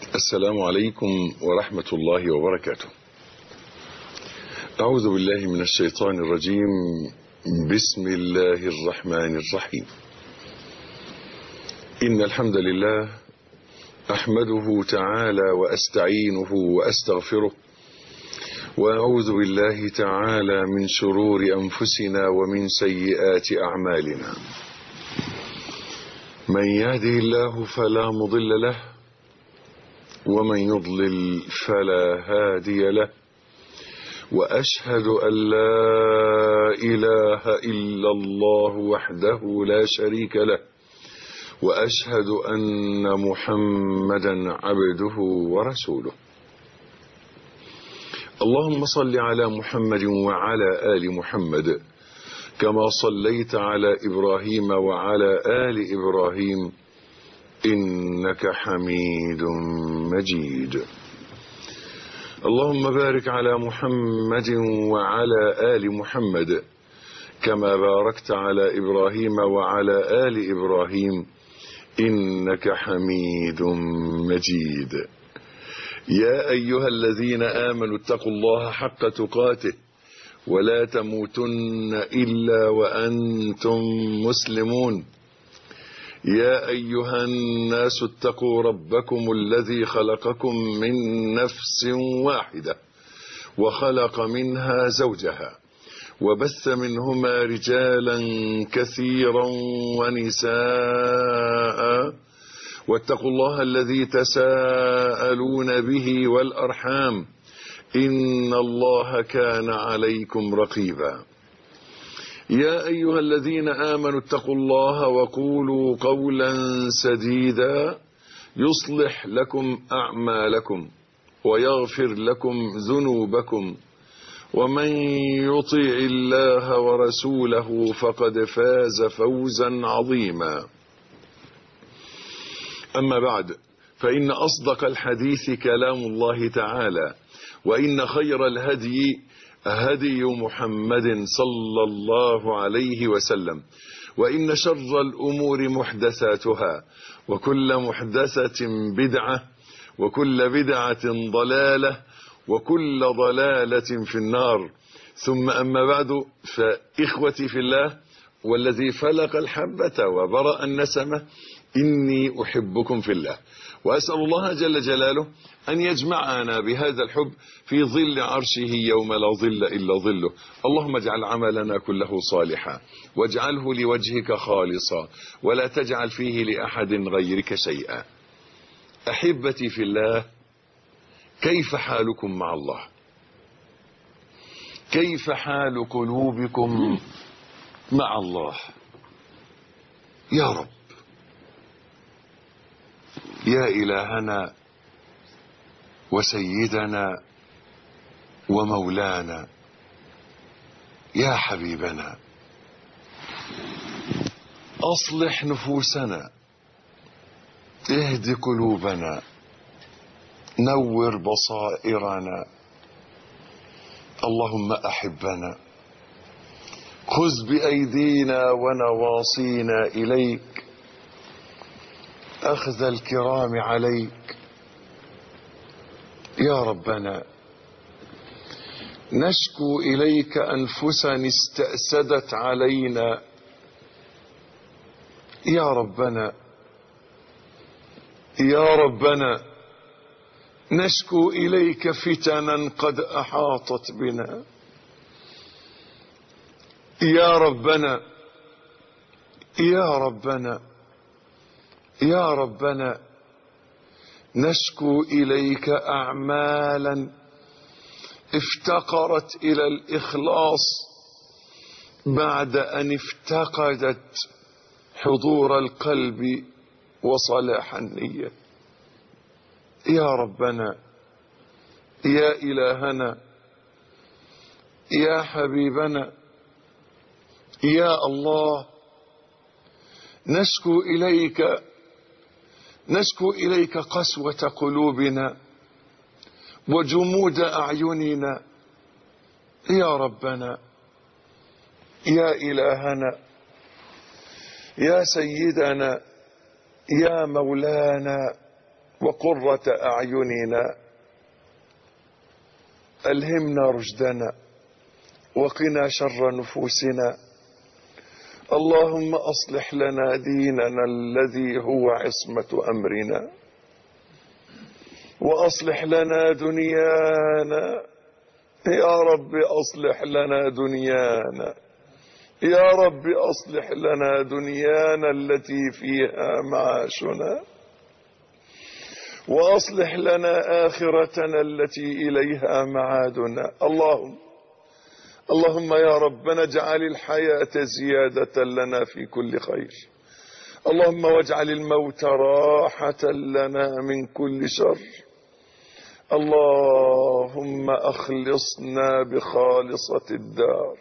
السلام عليكم ورحمة الله وبركاته. أعوذ بالله من الشيطان الرجيم. بسم الله الرحمن الرحيم. إن الحمد لله أحمده تعالى وأستعينه وأستغفره، وأعوذ بالله تعالى من شرور أنفسنا ومن سيئات أعمالنا. من يهده الله فلا مضل له، ومن يضلل فلا هادي له، وأشهد أن لا إله إلا الله وحده لا شريك له، وأشهد أن محمدا عبده ورسوله. اللهم صل على محمد وعلى آل محمد كما صليت على إبراهيم وعلى آل إبراهيم إنك حميد مجيد. اللهم بارك على محمد وعلى آل محمد كما باركت على إبراهيم وعلى آل إبراهيم إنك حميد مجيد. يا أيها الذين آمنوا اتقوا الله حق تقاته ولا تموتن إلا وأنتم مسلمون. يا أيها الناس اتقوا ربكم الذي خلقكم من نفس واحدة وخلق منها زوجها وبث منهما رجالا كثيرا ونساء، واتقوا الله الذي تساءلون به والأرحام إن الله كان عليكم رقيبا. يا أيها الذين آمنوا اتقوا الله وقولوا قولا سديدا يصلح لكم أعمالكم ويغفر لكم ذنوبكم، ومن يطيع الله ورسوله فقد فاز فوزا عظيما. أما بعد، فإن أصدق الحديث كلام الله تعالى، وإن خير الهدي هدي محمد صلى الله عليه وسلم، وإن شر الأمور محدثاتها، وكل محدثة بدعة، وكل بدعة ضلالة، وكل ضلالة في النار. ثم أما بعد، فإخوتي في الله والذي فلق الحبة وبرأ النسمة، إني أحبكم في الله، وأسأل الله جل جلاله أن يجمعنا بهذا الحب في ظل عرشه يوم لا ظل إلا ظله. اللهم اجعل عملنا كله صالحا، واجعله لوجهك خالصا، ولا تجعل فيه لأحد غيرك شيئا. أحبتي في الله، كيف حالكم مع الله؟ كيف حال قلوبكم مع الله؟ يا رب، يا إلهنا وسيدنا ومولانا، يا حبيبنا، أصلح نفوسنا، اهد قلوبنا، نور بصائرنا. اللهم أحبنا، خذ بأيدينا ونواصينا إليك، أخذ الكرام عليك. يا ربنا، نشكو إليك أنفسا استأسدت علينا. يا ربنا، يا ربنا، نشكو إليك فتنا قد أحاطت بنا. يا ربنا، يا ربنا، يا ربنا، نشكو إليك أعمالا افتقرت إلى الإخلاص بعد أن افتقدت حضور القلب وصلاح النية. يا ربنا، يا إلهنا، يا حبيبنا، يا الله، نشكو إليك قسوة قلوبنا وجمود أعيننا. يا ربنا، يا إلهنا، يا سيدنا، يا مولانا، وقرة أعيننا. ألهمنا رشدنا وقنا شر نفوسنا. اللهم أصلح لنا ديننا الذي هو عصمة أمرنا، وأصلح لنا دنيانا. يا رب أصلح لنا دنيانا، يا رب أصلح لنا دنيانا التي فيها معاشنا، وأصلح لنا آخرتنا التي إليها معادنا. اللهم يا ربنا اجعل الحياة زيادة لنا في كل خير. اللهم واجعل الموت راحة لنا من كل شر. اللهم أخلصنا بخالصة الدار.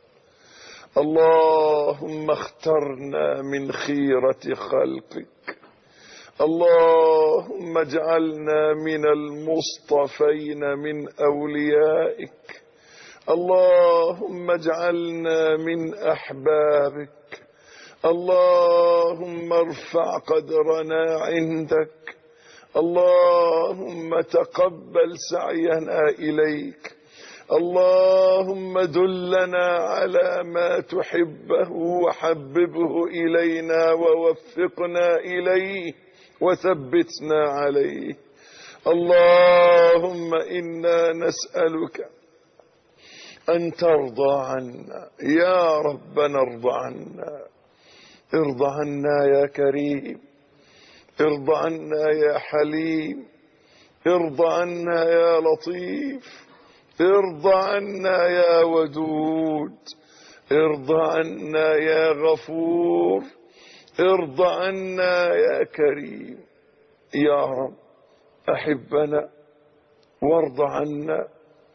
اللهم اخترنا من خيرة خلقك. اللهم اجعلنا من المصطفين من أوليائك. اللهم اجعلنا من أحبابك. اللهم ارفع قدرنا عندك. اللهم تقبل سعينا إليك. اللهم دلنا على ما تحبه وحببه إلينا ووفقنا إليه وثبتنا عليه. اللهم إنا نسألك أن ترضى عنا. يا ربنا ارضى عنا، ارضى عنا يا كريم، ارضى عنا يا حليم، ارضى عنا يا لطيف، ارضى عنا يا ودود، ارضى عنا يا غفور، ارضى عنا يا كريم. يا رب أحبنا وارض عنا،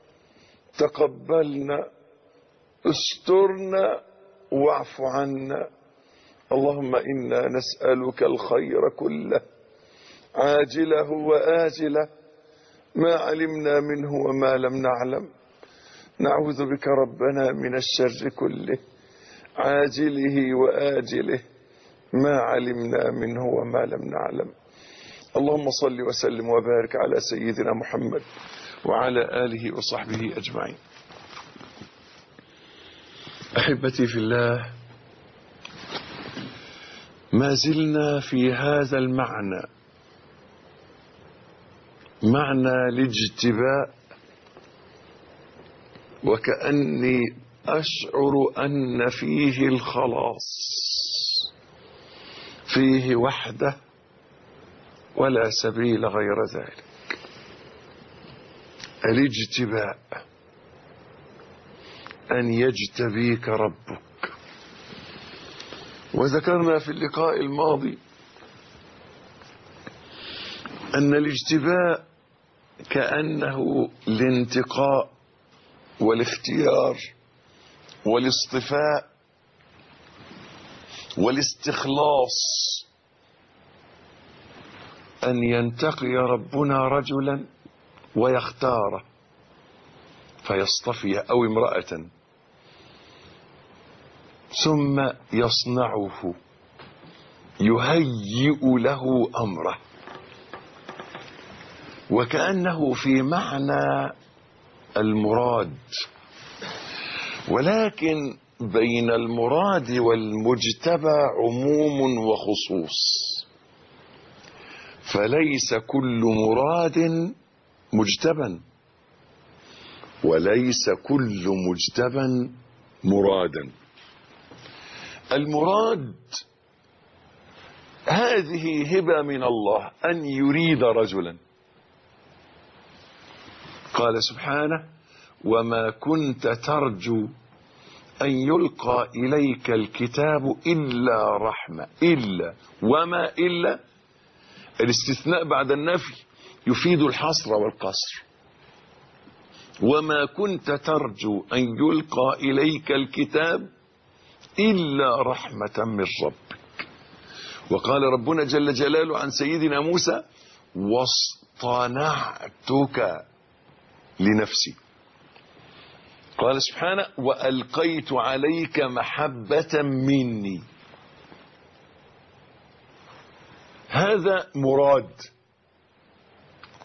تقبلنا، استرنا واعف عنا. اللهم إنا نسألك الخير كله عاجله وآجله ما علمنا منه وما لم نعلم. نعوذ بك ربنا من الشر كله عاجله وآجله ما علمنا منه وما لم نعلم. اللهم صل وسلم وبارك على سيدنا محمد وعلى آله وصحبه أجمعين. أحبتي في الله، ما زلنا في هذا المعنى، معنى الاجتباء، وكأني أشعر أن فيه الخلاص، فيه وحده ولا سبيل غير ذلك. الاجتباء أن يجتبيك ربك. وذكرنا في اللقاء الماضي أن الاجتباء كأنه الانتقاء والاختيار والاصطفاء والاستخلاص، أن ينتقي ربنا رجلا ويختاره فيصطفي أو امرأة ثم يصنعه، يهيئ له أمره. وكأنه في معنى المراد، ولكن بين المراد والمجتبى عموم وخصوص، فليس كل مراد مجتبى وليس كل مجتبى مرادا. المراد هذه هبة من الله أن يريد رجلا. قال سبحانه: وما كنت ترجو أن يلقى إليك الكتاب إلا رحمة. إلا وما إلا الاستثناء بعد النفي يفيد الحصر والقصر. وما كنت ترجو أن يلقى إليك الكتاب إلا رحمة من ربك. وقال ربنا جل جلاله عن سيدنا موسى: واصطنعتك لنفسي. قال سبحانه: وألقيت عليك محبة مني. هذا مراد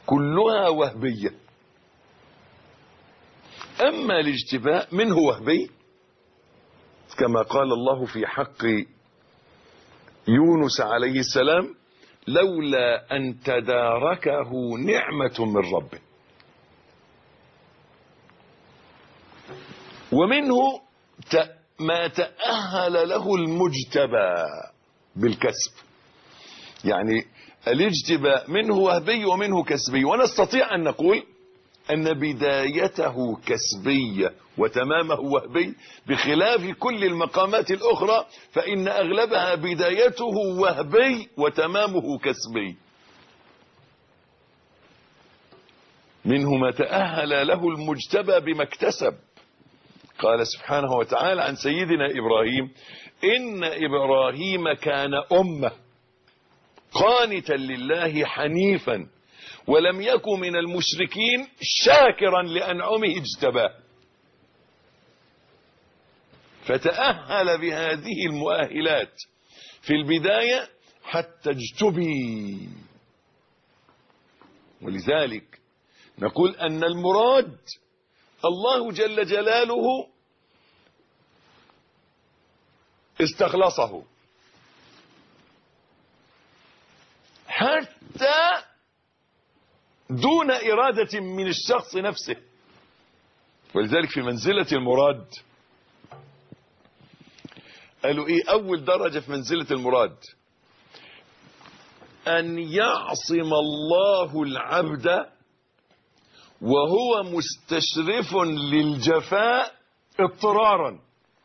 كلها وهبية. أما الاجتباء منه وهبي، كما قال الله في حق يونس عليه السلام: لولا أن تداركه نعمة من ربه. ومنه ما تأهل له المجتبى بالكسب. يعني الاجتباء منه وهبي ومنه كسبي، ونستطيع أن نقول أن بدايته كسبية وتمامه وهبي، بخلاف كل المقامات الأخرى فإن أغلبها بدايته وهبي وتمامه كسبي. منه ما تأهل له المجتبى بما اكتسب. قال سبحانه وتعالى عن سيدنا إبراهيم: إن إبراهيم كان أمة قانتا لله حنيفا ولم يكن من المشركين شاكرا لأنعمه اجتباه. فتأهل بهذه المؤهلات في البداية حتى اجتبي. ولذلك نقول أن المراد الله جل جلاله استخلصه حتى دون إرادة من الشخص نفسه. ولذلك في منزلة المراد قالوا إيه أول درجة في منزلة المراد؟ أن يعصم الله العبد وهو مستشرف للجفاء اضطرارا.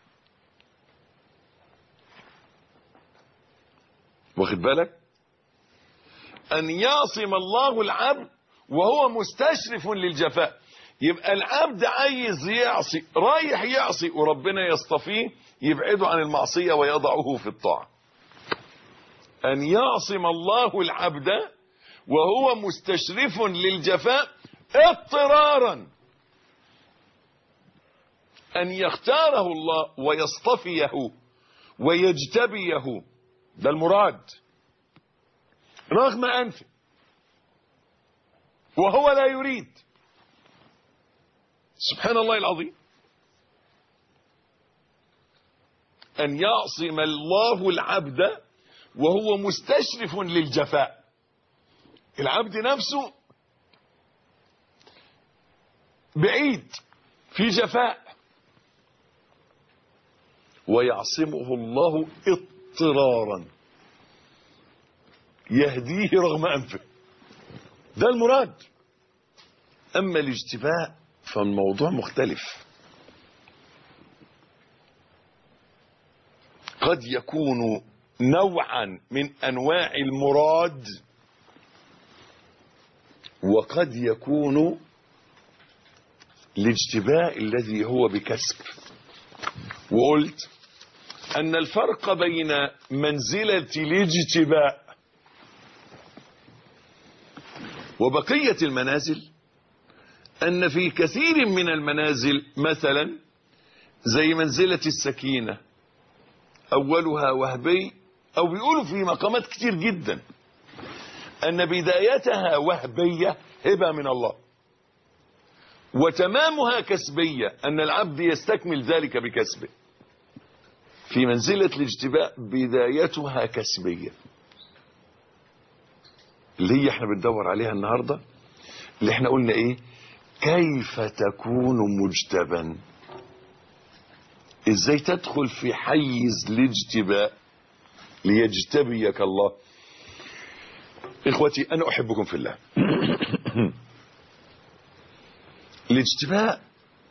واخد بالك؟ أن يعصم الله العبد وهو مستشرف للجفاء. يبقى العبد عايز يعصي، رايح يعصي، وربنا يصطفيه يبعده عن المعصية ويضعه في الطاعة. أن يعصم الله العبد وهو مستشرف للجفاء اضطرارا. أن يختاره الله ويصطفيه ويجتبيه، ده المراد، رغم أنفه وهو لا يريد. سبحان الله العظيم. أن يعصم الله العبد وهو مستشرف للجفاء. العبد نفسه بعيد في جفاء، ويعصمه الله اضطرارا، يهديه رغم أنفه. ده المراد. أما الاجتباء فالموضوع مختلف. قد يكون نوعا من أنواع المراد، وقد يكون الاجتباء الذي هو بكسب. وقلت أن الفرق بين منزلة الاجتباء وبقية المنازل أن في كثير من المنازل، مثلا زي منزلة السكينة، أولها وهبي، أو بيقولوا في مقامات كتير جدا أن بدايتها وهبية، هبة من الله، وتمامها كسبية، أن العبد يستكمل ذلك بكسبه. في منزلة الاجتباء بدايتها كسبية، اللي هي احنا بندور عليها النهاردة، اللي احنا قلنا ايه؟ كيف تكون مجتبا؟ ازاي تدخل في حيز الاجتباء ليجتبيك الله؟ اخوتي انا احبكم في الله. الاجتباء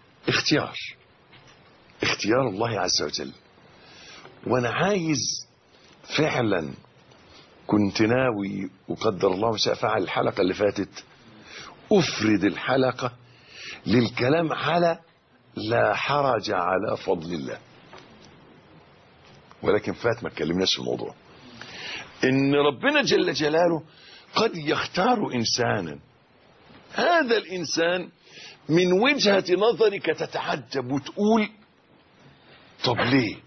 اختيار الله عز وجل. وانا عايز فعلا، كنت ناوي وقدر الله ما شاء فعل الحلقة اللي فاتت افرد الحلقة للكلام على لا حرج على فضل الله، ولكن فات ما اتكلمناش في الموضوع. ان ربنا جل جلاله قد يختار انسانا، هذا الانسان من وجهة نظرك تتعجب وتقول طب ليه؟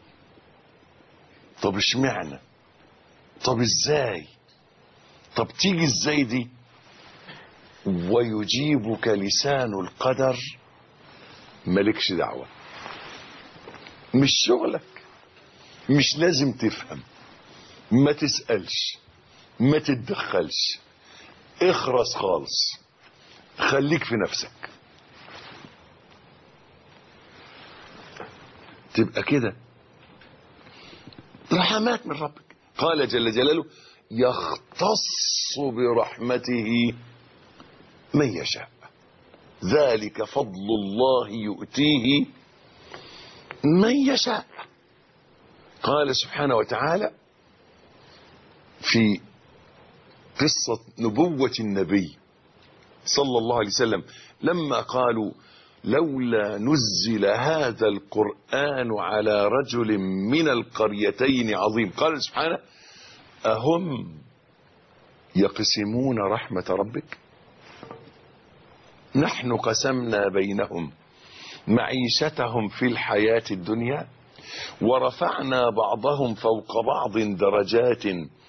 طب اشمعنى؟ طب ازاي؟ طب تيجي ازاي دي؟ ويجيبك لسان القدر، مالكش دعوة، مش شغلك، مش لازم تفهم، ما تسألش، ما تتدخلش، اخرس خالص، خليك في نفسك. تبقى كده رحمات من ربك. قال جل جلاله: يختص برحمته من يشاء، ذلك فضل الله يؤتيه من يشاء. قال سبحانه وتعالى في قصة نبوة النبي صلى الله عليه وسلم لما قالوا: لولا نزل هذا القرآن على رجل من القريتين عظيم، قال سبحانه: أهم يقسمون رحمة ربك؟ نحن قسمنا بينهم معيشتهم في الحياة الدنيا ورفعنا بعضهم فوق بعض درجات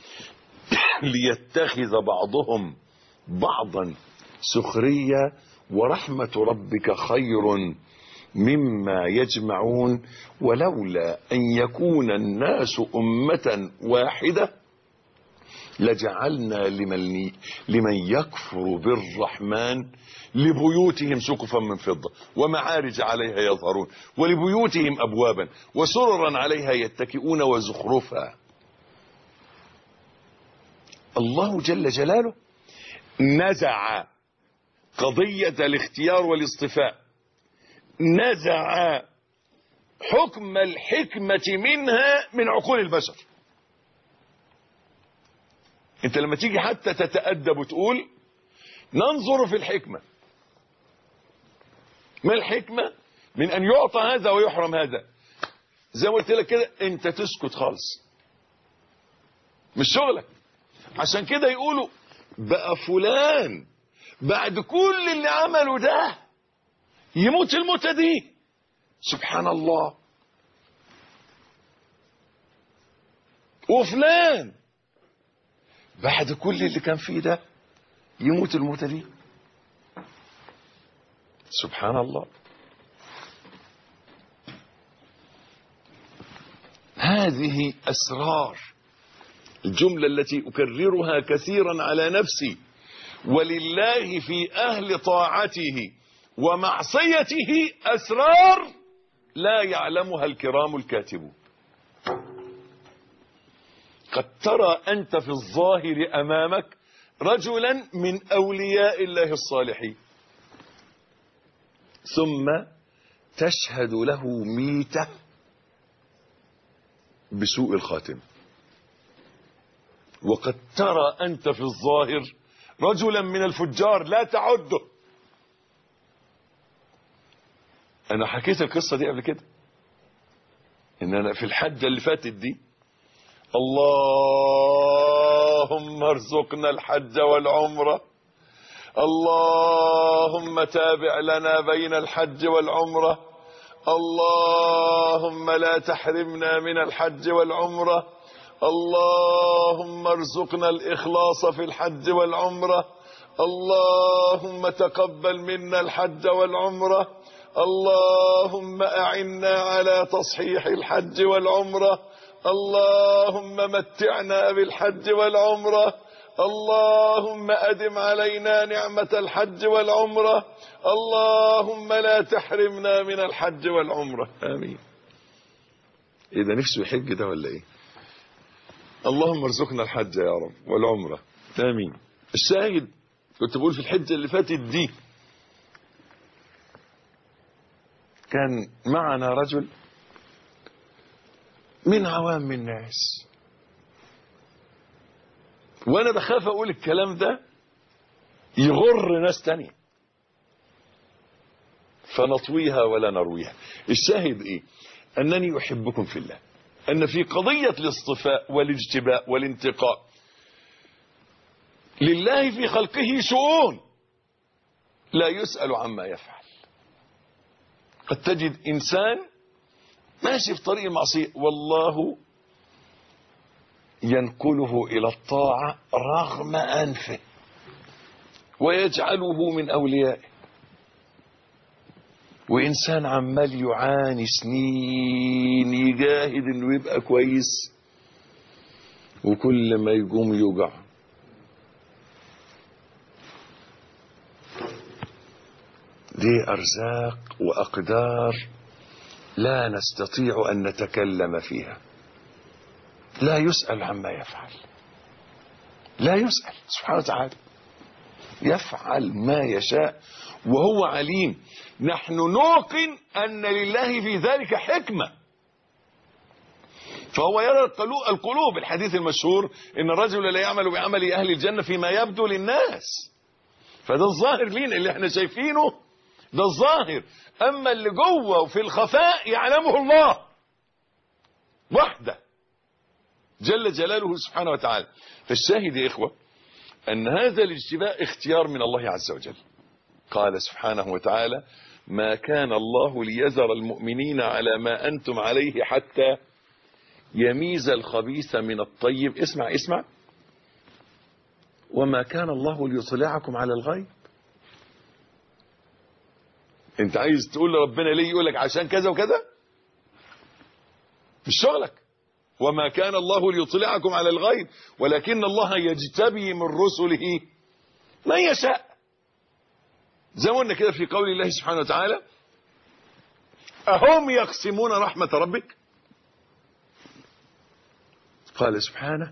ليتخذ بعضهم بعضا سخريا ورحمة ربك خير مما يجمعون ولولا أن يكون الناس أمة واحدة لجعلنا لمن يكفر بالرحمن لبيوتهم سقفا من فضة ومعارج عليها يظهرون ولبيوتهم أبوابا وسررا عليها يتكئون وزخرفا. الله جل جلاله نزع قضية الاختيار والاصطفاء، نزع حكم الحكمة منها من عقول البشر. انت لما تيجي حتى تتأدب وتقول ننظر في الحكمة، ما الحكمة من ان يعطى هذا ويحرم هذا؟ زي ما قلت لك كده، انت تسكت خالص، مش شغلك. عشان كده يقولوا بقى فلان بعد كل اللي عمله ده يموت الموتة دي، سبحان الله. وفلان بعد كل اللي كان فيه ده يموت الموتة دي، سبحان الله. هذه أسرار الجملة التي أكررها كثيرا على نفسي. ولله في أهل طاعته ومعصيته أسرار لا يعلمها الكرام الكاتبون. قد ترى أنت في الظاهر أمامك رجلا من أولياء الله الصالحين، ثم تشهد له ميتة بسوء الخاتم. وقد ترى أنت في الظاهر رجلا من الفجار لا تعده. أنا حكيت القصة دي قبل كده، إن أنا في الحجة اللي فاتت دي، اللهم ارزقنا الحج والعمرة، اللهم تابع لنا بين الحج والعمرة، اللهم لا تحرمنا من الحج والعمرة، اللهم ارزقنا الإخلاص في الحج والعمرة، اللهم تقبل منا الحج والعمرة، اللهم أعنا على تصحيح الحج والعمرة، اللهم متعنا بالحج والعمرة، اللهم أدم علينا نعمة الحج والعمرة، اللهم لا تحرمنا من الحج والعمرة. آمين. إذا نفسه يحج ده ولا إيه؟ اللهم ارزقنا الحج يا رب والعمرة. آمين. الشاهد كنت بقول في الحجة اللي فاتت دي، كان معنا رجل من عوام الناس، وانا بخاف اقول الكلام ده يغر ناس تانية فنطويها ولا نرويها. الشاهد ايه؟ انني احبكم في الله، ان في قضية الاصطفاء والاجتباء والانتقاء لله في خلقه شؤون لا يسأل عما يفعل. قد تجد انسان ماشي في طريق المعصية والله ينقله الى الطاعة رغم انفه، ويجعله من أوليائه. وإنسان عمال يعاني سنين يجاهد إنه يبقى كويس، وكل ما يقوم يوجع. دي أرزاق وأقدار لا نستطيع أن نتكلم فيها. لا يسأل عما يفعل، لا يسأل سبحانه وتعالى، يفعل ما يشاء وهو عليم. نحن نوقن أن لله في ذلك حكمة، فهو يرى القلوب. الحديث المشهور إن الرجل لا يعمل بعمل أهل الجنة فيما يبدو للناس. فده الظاهر لينا اللي احنا شايفينه، ده الظاهر. أما اللي جوه وفي الخفاء يعلمه الله وحده جل جلاله سبحانه وتعالى. فالشاهد يا إخوة أن هذا الاجتباء اختيار من الله عز وجل. قال سبحانه وتعالى: ما كان الله ليذر المؤمنين على ما أنتم عليه حتى يميز الخبيث من الطيب. اسمع وما كان الله ليطلعكم على الغيب. انت عايز تقول لربنا ليه؟ يقول لك عشان كذا وكذا، مش شغلك. وما كان الله ليطلعكم على الغيب ولكن الله يجتبي من رسله من يشاء. زي ما قلنا كده في قول الله سبحانه وتعالى: أهم يقسمون رحمة ربك؟ قال سبحانه: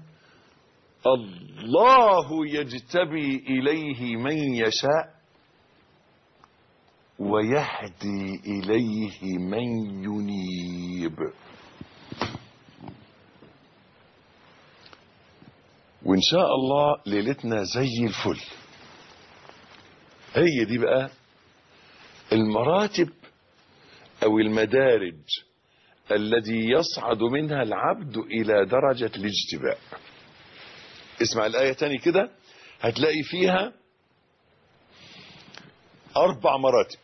الله يجتبي إليه من يشاء ويهدي إليه من ينيب. وإن شاء الله ليلتنا زي الفل. هي دي بقى المراتب أو المدارج الذي يصعد منها العبد إلى درجة الاجتباء. اسمع الآية تاني كده، هتلاقي فيها 4 مراتب.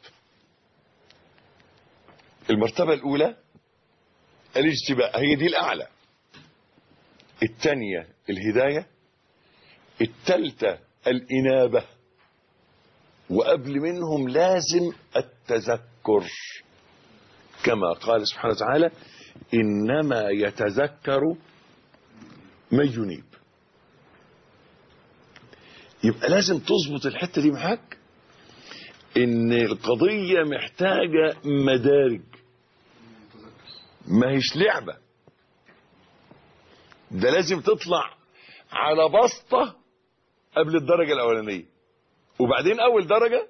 المرتبة الأولى الاجتباء، هي دي الأعلى. الثانية الهداية، الثالثة الإنابة، وقبل منهم لازم التذكر، كما قال سبحانه وتعالى: إنما يتذكر من ينيب. يبقى لازم تظبط الحتة دي معاك، إن القضية محتاجة مدارج، ما هيش لعبة. ده لازم تطلع على بسطة قبل الدرجة الأولانية، وبعدين أول درجة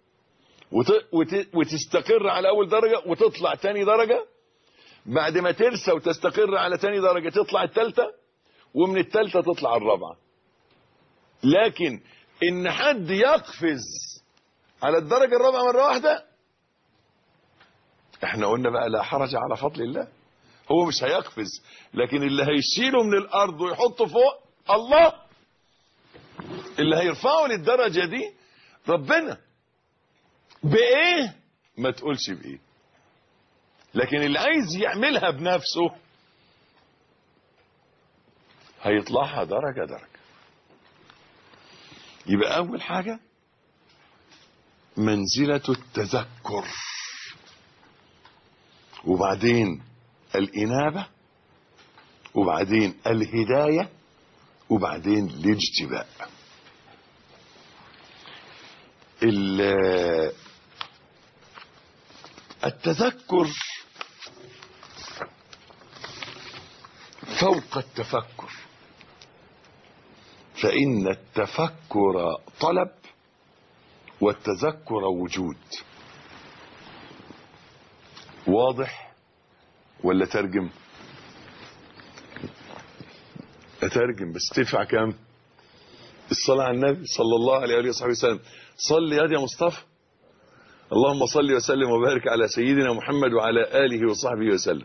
وتستقر على أول درجة، وتطلع تاني درجة. بعد ما ترسى وتستقر على تاني درجة تطلع الثالثة، ومن الثالثة تطلع الرابعة. لكن إن حد يقفز على الدرجة الرابعة مرة واحدة، احنا قلنا بقى لا حرج على فضل الله. هو مش هيقفز، لكن اللي هيشيله من الأرض ويحطه فوق الله، اللي هيرفعه للدرجة دي ربنا. بإيه؟ ما تقولش بإيه، لكن اللي عايز يعملها بنفسه هيطلعها درجة درجة. يبقى أول حاجة منزلة التذكر، وبعدين الإنابة، وبعدين الهداية، وبعدين الاجتباء. التذكر فوق التفكر، فإن التفكر طلب والتذكر وجود. واضح ولا ترجم؟ اترجم بس تدفع كام؟ الصلاة على النبي صلى الله عليه وآله وصحبه وسلم. صل يا مصطفى. اللهم صل وسلم وبارك على سيدنا محمد وعلى آله وصحبه وسلم.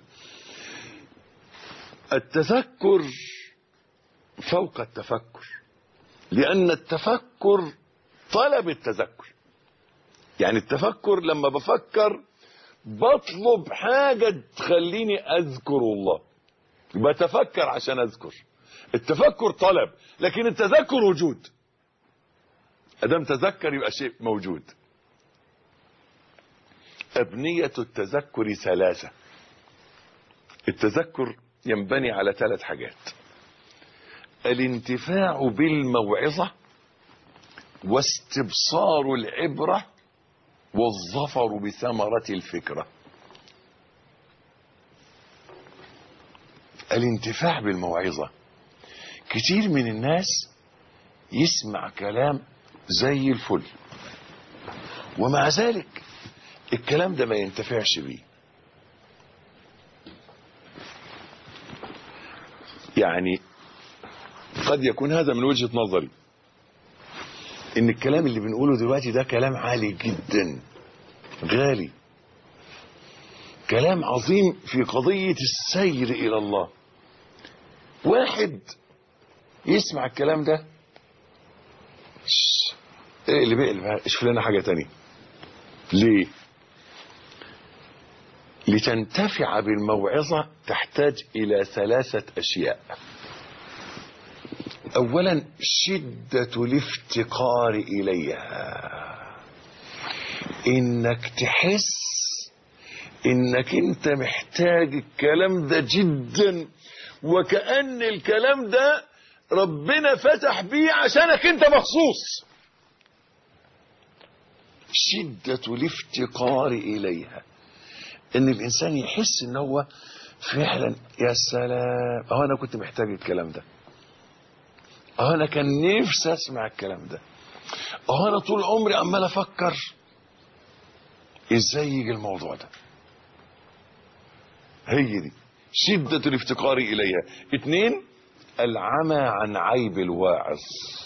التذكر فوق التفكر، لأن التفكر طلب التذكر. يعني التفكر لما بفكر بطلب حاجة تخليني أذكر الله، بتفكر عشان أذكر. التفكر طلب، لكن التذكر وجود. ادام تذكر يبقى شيء موجود. أبنية التذكر 3. التذكر ينبني على 3 حاجات: الانتفاع بالموعظة، واستبصار العبرة، والظفر بثمرة الفكرة. الانتفاع بالموعظة، كتير من الناس يسمع كلام زي الفل ومع ذلك الكلام ده ما ينتفعش بيه. يعني قد يكون هذا من وجهة نظري ان الكلام اللي بنقوله دلوقتي ده كلام عالي جدا، غالي، كلام عظيم في قضية السير الى الله. واحد يسمع الكلام ده ايه اللي بقى اشوف لنا حاجة تانية. ليه؟ لتنتفع بالموعظة تحتاج إلى 3 أشياء. أولا شدة الافتقار إليها، إنك تحس إنك أنت محتاج الكلام ده جدا، وكأن الكلام ده ربنا فتح بيه عشانك أنت مخصوص. شدة الافتقار إليها، ان الانسان يحس ان هو فعلا يا سلام انا كنت محتاج الكلام ده، انا كان نفسي اسمع الكلام ده، انا طول عمري عمال افكر ازاي يجي الموضوع ده. هي دي شدة الافتقار اليها. 2 العمى عن عيب الواعظ،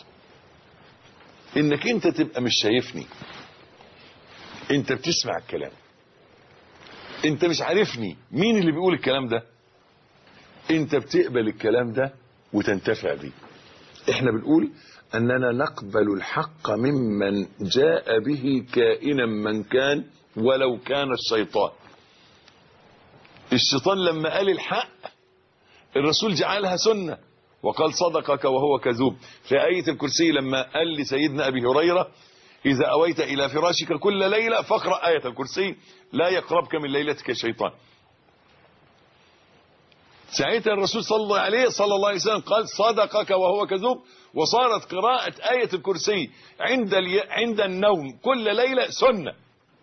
انك انت تبقى مش شايفني، انت بتسمع الكلام، انت مش عارفني مين اللي بيقول الكلام ده، انت بتقبل الكلام ده وتنتفع بيه. احنا بنقول اننا نقبل الحق ممن جاء به كائنا من كان ولو كان الشيطان. الشيطان لما قال الحق الرسول جعلها سنة وقال صدقك وهو كذوب. في آية الكرسي لما قال لسيدنا أبي هريرة إذا أويت إلى فراشك كل ليلة فاقرأ آية الكرسي لا يقربك من ليلتك الشيطان. ساعتها الرسول صلى الله عليه وسلم قال صدقك وهو كذوب، وصارت قراءة آية الكرسي عند النوم كل ليلة سنة.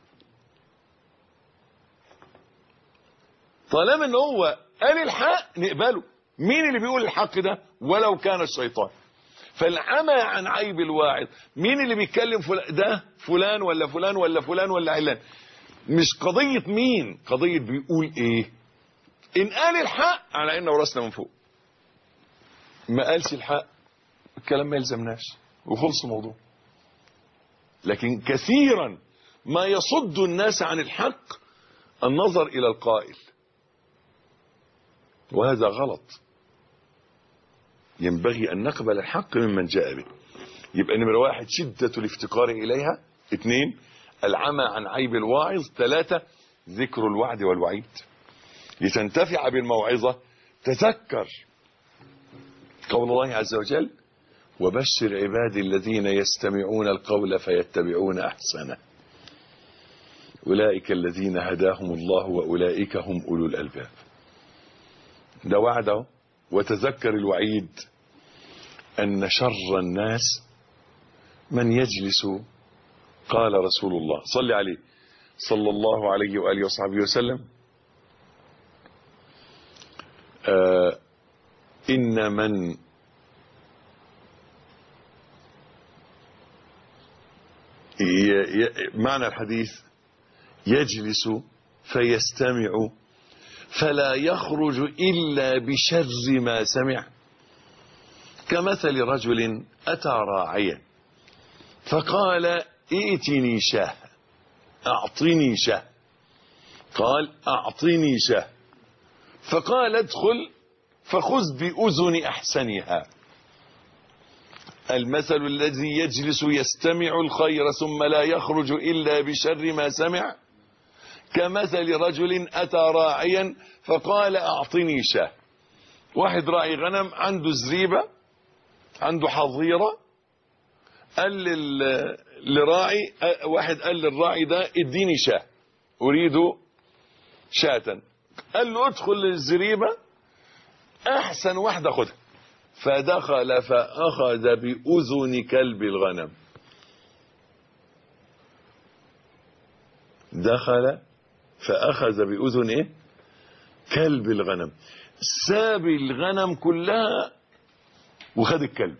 طالما ان هو قال الحق نقبله. مين اللي بيقول الحق ده؟ ولو كان الشيطان. فالعمى عن عيب الواعظ، مين اللي بيتكلم ده فلان ولا فلان ولا فلان ولا علان، مش قضية مين، قضية بيقول ايه. ان قال الحق على عيننا وراسنا من فوق، ما قالش الحق الكلام ما يلزمناش وخلص الموضوع. لكن كثيرا ما يصد الناس عن الحق النظر الى القائل، وهذا غلط. ينبغي ان نقبل الحق ممن جاء به. يبقى نمرة 1 شدة الافتقار اليها، 2 العمى عن عيب الواعظ، 3 ذكر الوعد والوعيد. لتنتفع بالموعظة تذكر قول الله عز وجل وبشر عبادي الذين يستمعون القول فيتبعون احسنه اولئك الذين هداهم الله واولئك هم اولو الالباب. ده وعده. وتذكر الوعيد ان شر الناس من يجلس، قال رسول الله صلى عليه صلى الله عليه وآله وصحبه وسلم إن من معنى الحديث يجلس فيستمع فلا يخرج إلا بشر ما سمع كمثل رجل أتى راعيا فقال ائتني شاه أعطني شاه، قال أعطني شاه، فقال ادخل فخذ بأذن أحسنها. المثل الذي يجلس يستمع الخير ثم لا يخرج إلا بشر ما سمع كمثل رجل أتى راعيا فقال أعطني شاه. واحد راعي غنم عنده زريبة، عنده حظيرة، قال لراعي، واحد قال للراعي ده اديني شاة، اريد شاة. قال له ادخل للزريبة احسن واحدة خدها. فدخل فاخذ باذن كلب الغنم. دخل فاخذ باذن ايه؟ كلب الغنم. ساب الغنم كلها وخد الكلب،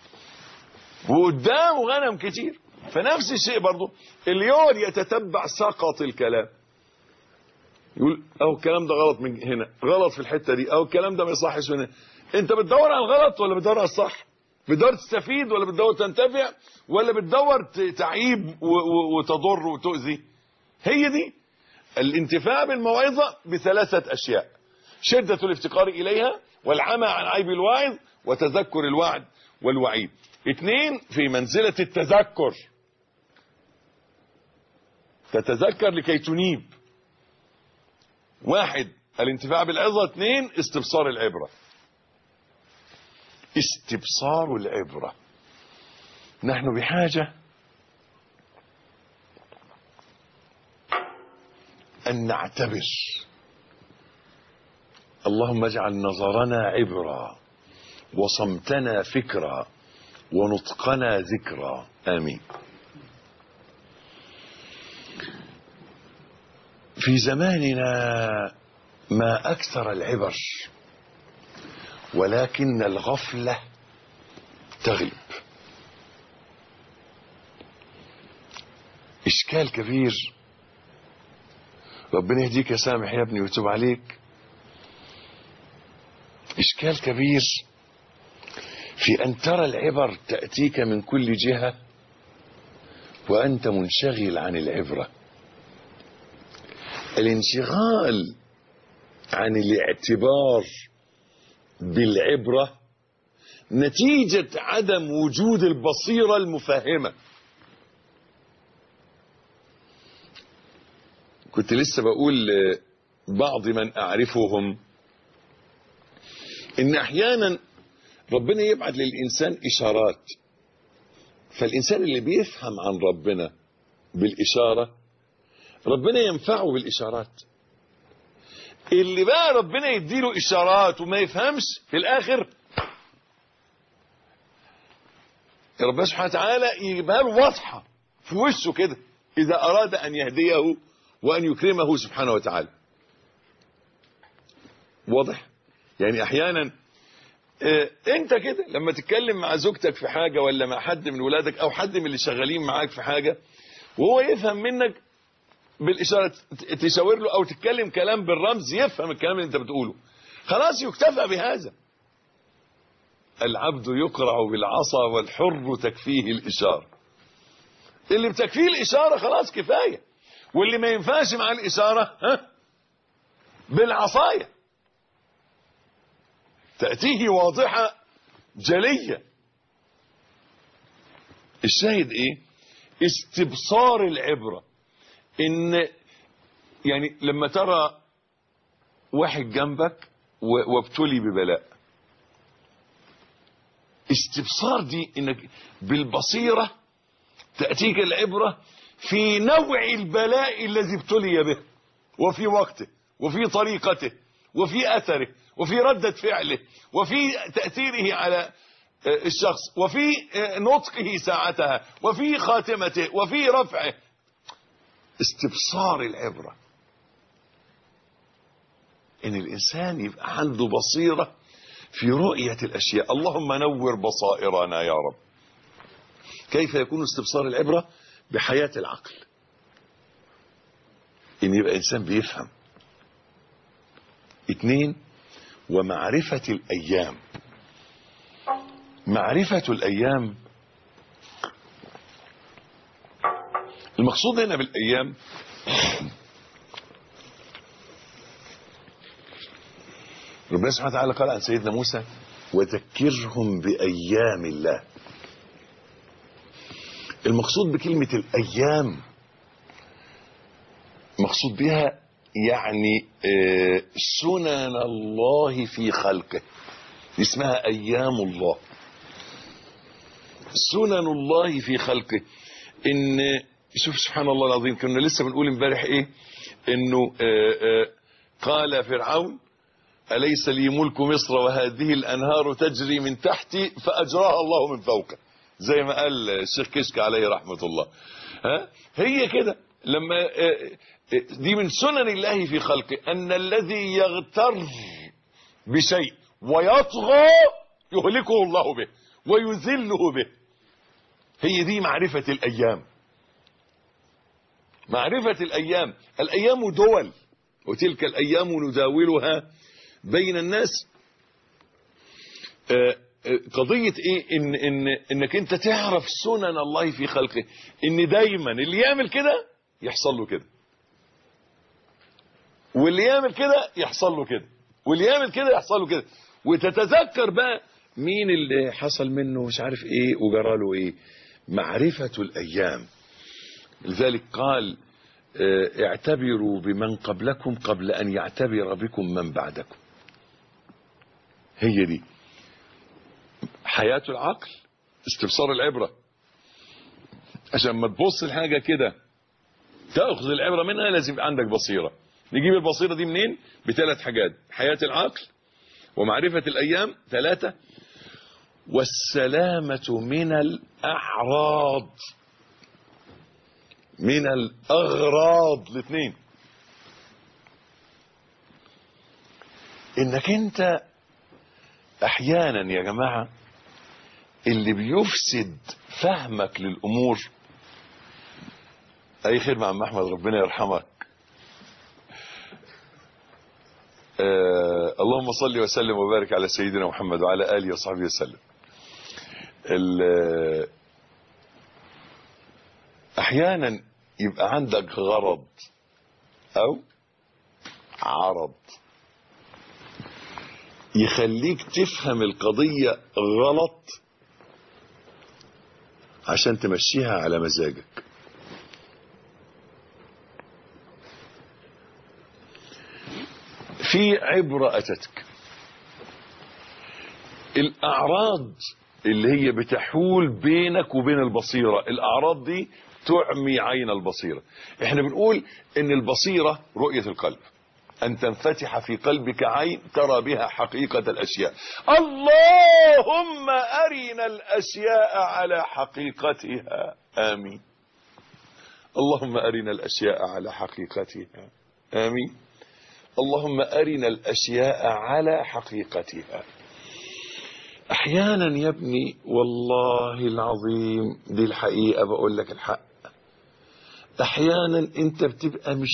وقدامه غنم كتير. فنفس الشيء برضو اللي يقعد يتتبع سقط الكلام، يقول اهو الكلام ده غلط من هنا، غلط في الحته دي، اهو الكلام ده ما يصحش هنا. انت بتدور على الغلط ولا بتدور على الصح؟ بتدور تستفيد ولا بتدور تنتفع ولا بتدور تعيب وتضر وتؤذي؟ هي دي الانتفاع بالموعظه بثلاثه اشياء: شده الافتقار اليها، والعمى عن عيب الواعظ، وتذكر الوعد والوعيد. 2 في منزله التذكر، تتذكر لكي تنيب. 1 الانتفاع بالعظة، 2 استبصار العبرة. استبصار العبرة، نحن بحاجة أن نعتبر. اللهم اجعل نظرنا عبرة، وصمتنا فكرة، ونطقنا ذكرى. آمين. في زماننا ما أكثر العبر، ولكن الغفلة تغلب. إشكال كبير. ربنا يهديك يا سامح يا ابني ويتوب عليك. إشكال كبير في أن ترى العبر تأتيك من كل جهة وأنت منشغل عن العبرة. الانشغال عن الاعتبار بالعبرة نتيجة عدم وجود البصيرة المفهمة. كنت لسه بقول لبعض من أعرفهم إن أحيانا ربنا يبعث للإنسان إشارات، فالإنسان اللي بيفهم عن ربنا بالإشارة ربنا ينفعه بالإشارات. اللي بقى ربنا يديله إشارات وما يفهمش في الآخر ربنا سبحانه وتعالى يجيبها له واضحة في وشه كده إذا أراد أن يهديه وأن يكرمه سبحانه وتعالى. واضح؟ يعني أحيانا أنت كده لما تتكلم مع زوجتك في حاجة ولا مع حد من ولادك أو حد من اللي شغالين معاك في حاجة وهو يفهم منك بالإشارة، تشاور له أو تتكلم كلام بالرمز يفهم الكلام اللي أنت بتقوله، خلاص يكتفى بهذا. العبد يقرع بالعصا والحر تكفيه الإشارة. اللي بتكفيه الإشارة خلاص كفاية، واللي ما ينفعش مع الإشارة بالعصاية تأتيه واضحة جلية. الشاهد إيه؟ استبصار العبرة. إن يعني لما ترى واحد جنبك وابتلي ببلاء، استبصار دي إنك بالبصيرة تأتيك العبرة في نوع البلاء الذي ابتلي به، وفي وقته، وفي طريقته، وفي أثره، وفي ردة فعله، وفي تأثيره على الشخص، وفي نطقه ساعتها، وفي خاتمته، وفي رفعه. استبصار العبرة إن الإنسان يبقى عنده بصيرة في رؤية الأشياء. اللهم نور بصائرنا يا رب. كيف يكون استبصار العبرة؟ بحياة العقل، إن يبقى إنسان بيفهم. 2 ومعرفة الأيام. معرفة الأيام، المقصود هنا بالأيام ربنا سبحانه وتعالى قال عن سيدنا موسى وذكرهم بأيام الله. المقصود بكلمة الأيام مقصود بها يعني سنن الله في خلقه، اسمها أيام الله. سنن الله في خلقه. ان شوف سبحان الله العظيم، كنا لسه بنقول امبارح ايه، انه قال فرعون أليس لي ملك مصر وهذه الأنهار تجري من تحتي فأجراها الله من فوقه، زي ما قال الشيخ كشك عليه رحمة الله. هي كده، لما دي من سنن الله في خلقه، أن الذي يغتر بشيء ويطغى يهلكه الله به ويذله به. هي دي معرفة الأيام. معرفة الأيام. الأيام دول، وتلك الأيام نداولها بين الناس. قضية ايه؟ انك انت تعرف سنن الله في خلقه، ان دايما اللي يعمل كده يحصل له كده، واللي يعمل كده يحصل له كده، واللي يعمل كده يحصل له كده، وتتذكر بقى مين اللي حصل منه مش عارف ايه وجراله ايه. معرفة الايام. لذلك قال اعتبروا بمن قبلكم قبل ان يعتبر بكم من بعدكم. هي دي حياة العقل، استبصار العبرة. عشان ما تبص الحاجة كده تأخذ العبرة منها لازم يبقى عندك بصيرة. نجيب البصيرة دي منين؟ بثلاث حاجات: حياة العقل، ومعرفة الأيام، 3، والسلامة من الأعراض، من الأغراض، 2. إنك أنت أحيانا يا جماعة اللي بيفسد فهمك للأمور، أي خير مع أحمد ربنا يرحمك، اللهم صل وسلم وبارك على سيدنا محمد وعلى آله وصحبه وسلم. أحيانا يبقى عندك غرض أو عرض يخليك تفهم القضية غلط عشان تمشيها على مزاجك. في عبرة أتتك، الأعراض اللي هي بتحول بينك وبين البصيرة، الأعراض دي تعمي عين البصيرة. احنا بنقول ان البصيرة رؤية القلب، أن تنفتح في قلبك عين ترى بها حقيقة الأشياء. اللهم أرنا الأشياء على حقيقتها، آمين. اللهم أرنا الأشياء على حقيقتها، آمين. اللهم أرنا الأشياء على حقيقتها. أحيانا يا ابني والله العظيم دي الحقيقة، بقول لك الحق، أحيانا أنت بتبقى مش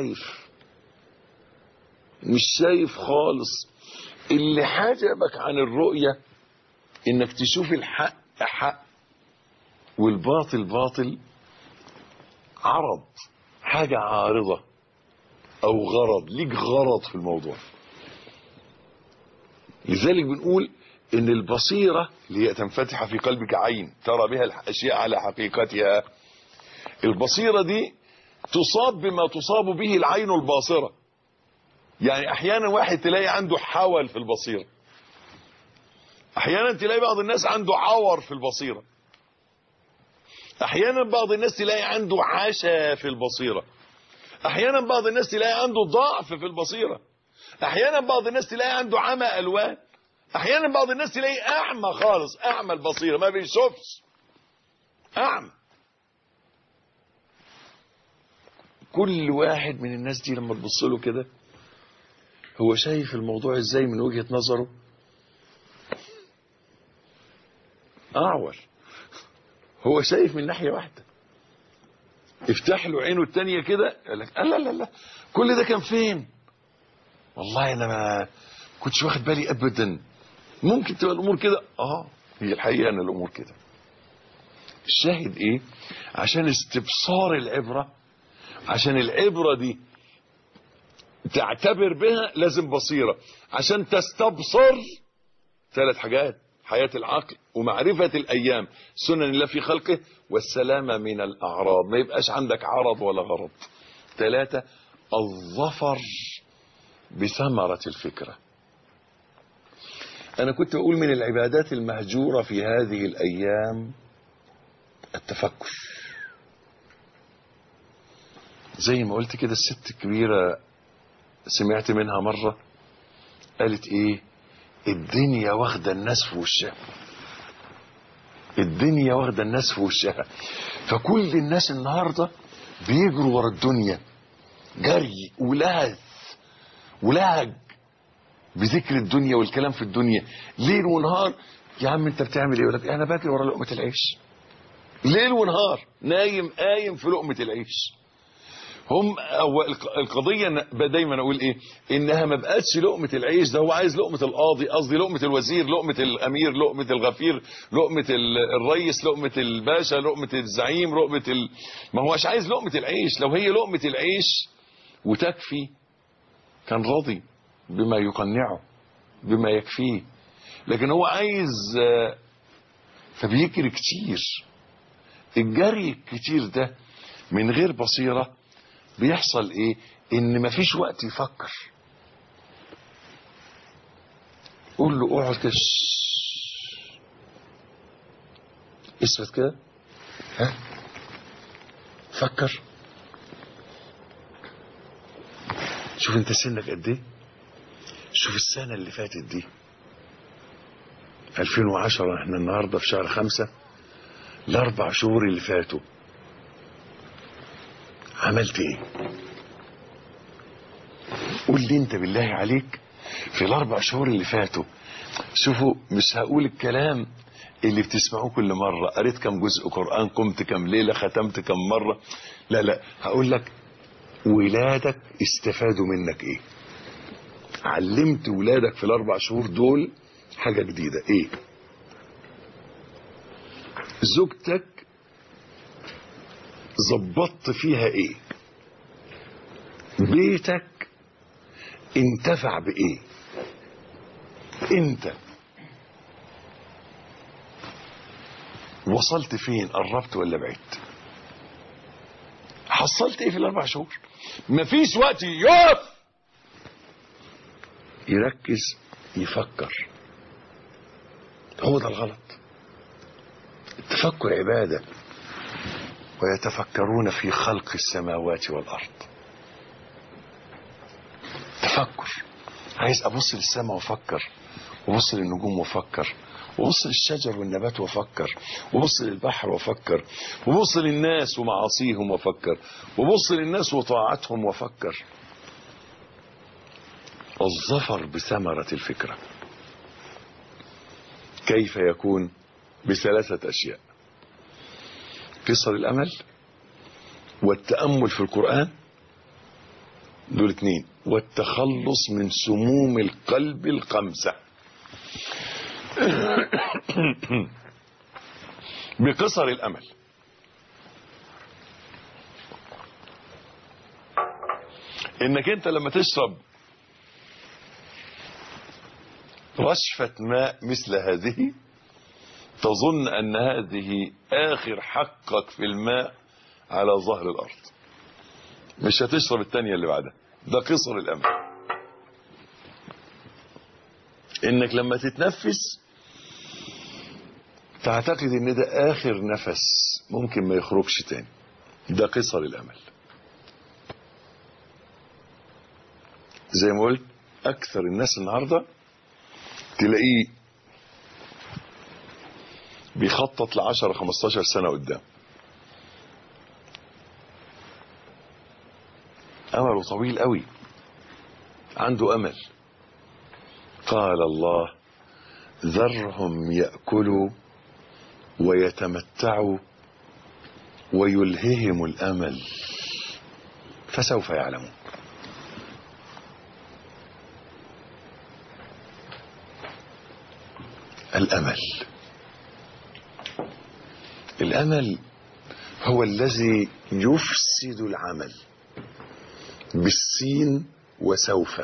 شايف خالص. اللي حجبك عن الرؤية انك تشوف الحق حق والباطل باطل، عرض، حاجة عارضة او غرض، ليك غرض في الموضوع. لذلك بنقول ان البصيرة اللي هي تنفتح في قلبك عين ترى بها الاشياء على حقيقتها، البصيرة دي تصاب بما تصاب به العين الباصرة. يعني احيانا واحد تلاقي عنده حول في البصيرة، احيانا تلاقي بعض الناس عنده عور في البصيرة، احيانا بعض الناس تلاقي عنده عشا في البصيرة، احيانا بعض الناس تلاقي عنده ضعف في البصيرة، احيانا بعض الناس تلاقي عنده عمى الوان، احيانا بعض الناس تلاقي اعمى خالص، اعمى البصيرة ما بيشوفش، اعمى. كل واحد من الناس دي لما تبص له كده هو شايف الموضوع ازاي من وجهة نظره؟ اعور. هو شايف من ناحية واحدة. افتح له عينه التانية كده قال لك لا لا لا، كل ده كان فين؟ والله انا ما كنتش واخد بالي ابدا. ممكن تبقى الامور كده، هي الحقيقة ان الامور كده. الشاهد ايه؟ عشان استبصار العبرة، عشان العبرة دي تعتبر بها لازم بصيرة. عشان تستبصر 3 حاجات: حياة العقل، ومعرفة الأيام، سنن الله في خلقه، والسلامة من الأعراض، ما يبقاش عندك عرض ولا غرض. 3، الظفر بثمرة الفكرة. أنا كنت أقول من العبادات المهجورة في هذه الأيام التفكر. زي ما قلت كده، الست الكبيرة سمعت منها مرة قالت ايه؟ الدنيا واخدة الناس في وشها، الدنيا واخدة الناس في وشها. فكل الناس النهاردة بيجروا ورا الدنيا جري ولهج بذكر الدنيا والكلام في الدنيا ليل ونهار. يا عم انت بتعمل ايه؟ يقول لك انا باجري ورا لقمة العيش، ليل ونهار نايم قايم في لقمة العيش. القضية دايما اقول ايه؟ انها ما بقتش لقمة العيش، ده هو عايز لقمة القاضي، قصدي لقمة الوزير، لقمة الامير، لقمة الغفير، لقمة الرئيس، لقمة الباشا، لقمة الزعيم، ما هوش عايز لقمة العيش. لو هي لقمة العيش وتكفي كان راضي بما يقنعه، بما يكفيه. لكن هو عايز، فبيجري كتير. الجري الكتير ده من غير بصيرة بيحصل ايه؟ ان مفيش وقت يفكر. قول له اقعد كده، اسفت كده، ها، فكر. شوف انت سنك قد ايه، شوف السنة اللي فاتت دي 2010، احنا النهاردة في شهر 5، ال4 شهور اللي فاتوا عملت ايه؟ قول لي انت بالله عليك في ال4 شهور اللي فاتوا. شوفوا، مش هقول الكلام اللي بتسمعوه كل مرة، قريت كم جزء قرآن، قمت كم ليلة، ختمت كم مرة. لا، هقول لك ولادك استفادوا منك ايه، علمت ولادك في ال4 شهور دول حاجة جديدة ايه، زوجتك ظبطت فيها ايه، بيتك انتفع بايه، انت وصلت فين، قربت ولا بعدت، حصلت ايه في ال4 شهور. مفيش وقت يقف يركز يفكر. هو ده الغلط. التفكر عبادة، ويتفكرون في خلق السماوات والأرض. تفكر، عايز أبص للسماء وأفكر، وأبص للنجوم وأفكر، وأبص للشجر والنبات وأفكر، وأبص للبحر وأفكر، وأبص للناس ومعاصيهم وأفكر، وأبص للناس وطاعتهم وأفكر. الظفر بثمرة الفكرة كيف يكون؟ ب3 أشياء: قصر الأمل، والتأمل في القرآن، دول 2، والتخلص من سموم القلب ال5. بقصر الأمل، انك انت لما تشرب رشفة ماء مثل هذه تظن ان هذه اخر حقك في الماء على ظهر الارض، مش هتشرب التانية اللي بعدها. ده قصر الامل، انك لما تتنفس تعتقد ان ده اخر نفس ممكن ما يخرجش تاني. ده قصر الامل. زي ما قلت، اكثر الناس النهارده تلاقيه بيخطط ل10 15 سنة قدام، امله طويل قوي، عنده امل. قال الله: ذرهم يأكلوا ويتمتعوا ويلههم الامل فسوف يعلمون. الامل هو الذي يفسد العمل بالسين وسوف.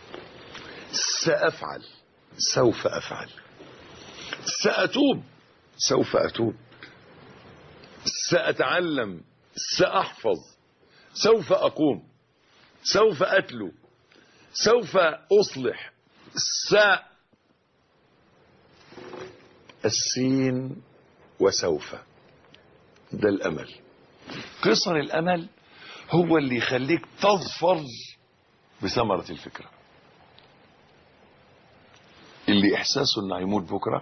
سأفعل، سوف أفعل، سأتوب، سوف أتوب، سأتعلم، سأحفظ، سوف أقوم، سوف أتلو، سوف أصلح. السين وسوف. ده الأمل. قصر الأمل هو اللي يخليك تظفر بثمرة الفكرة. اللي إحساسه إنه هيموت بكرة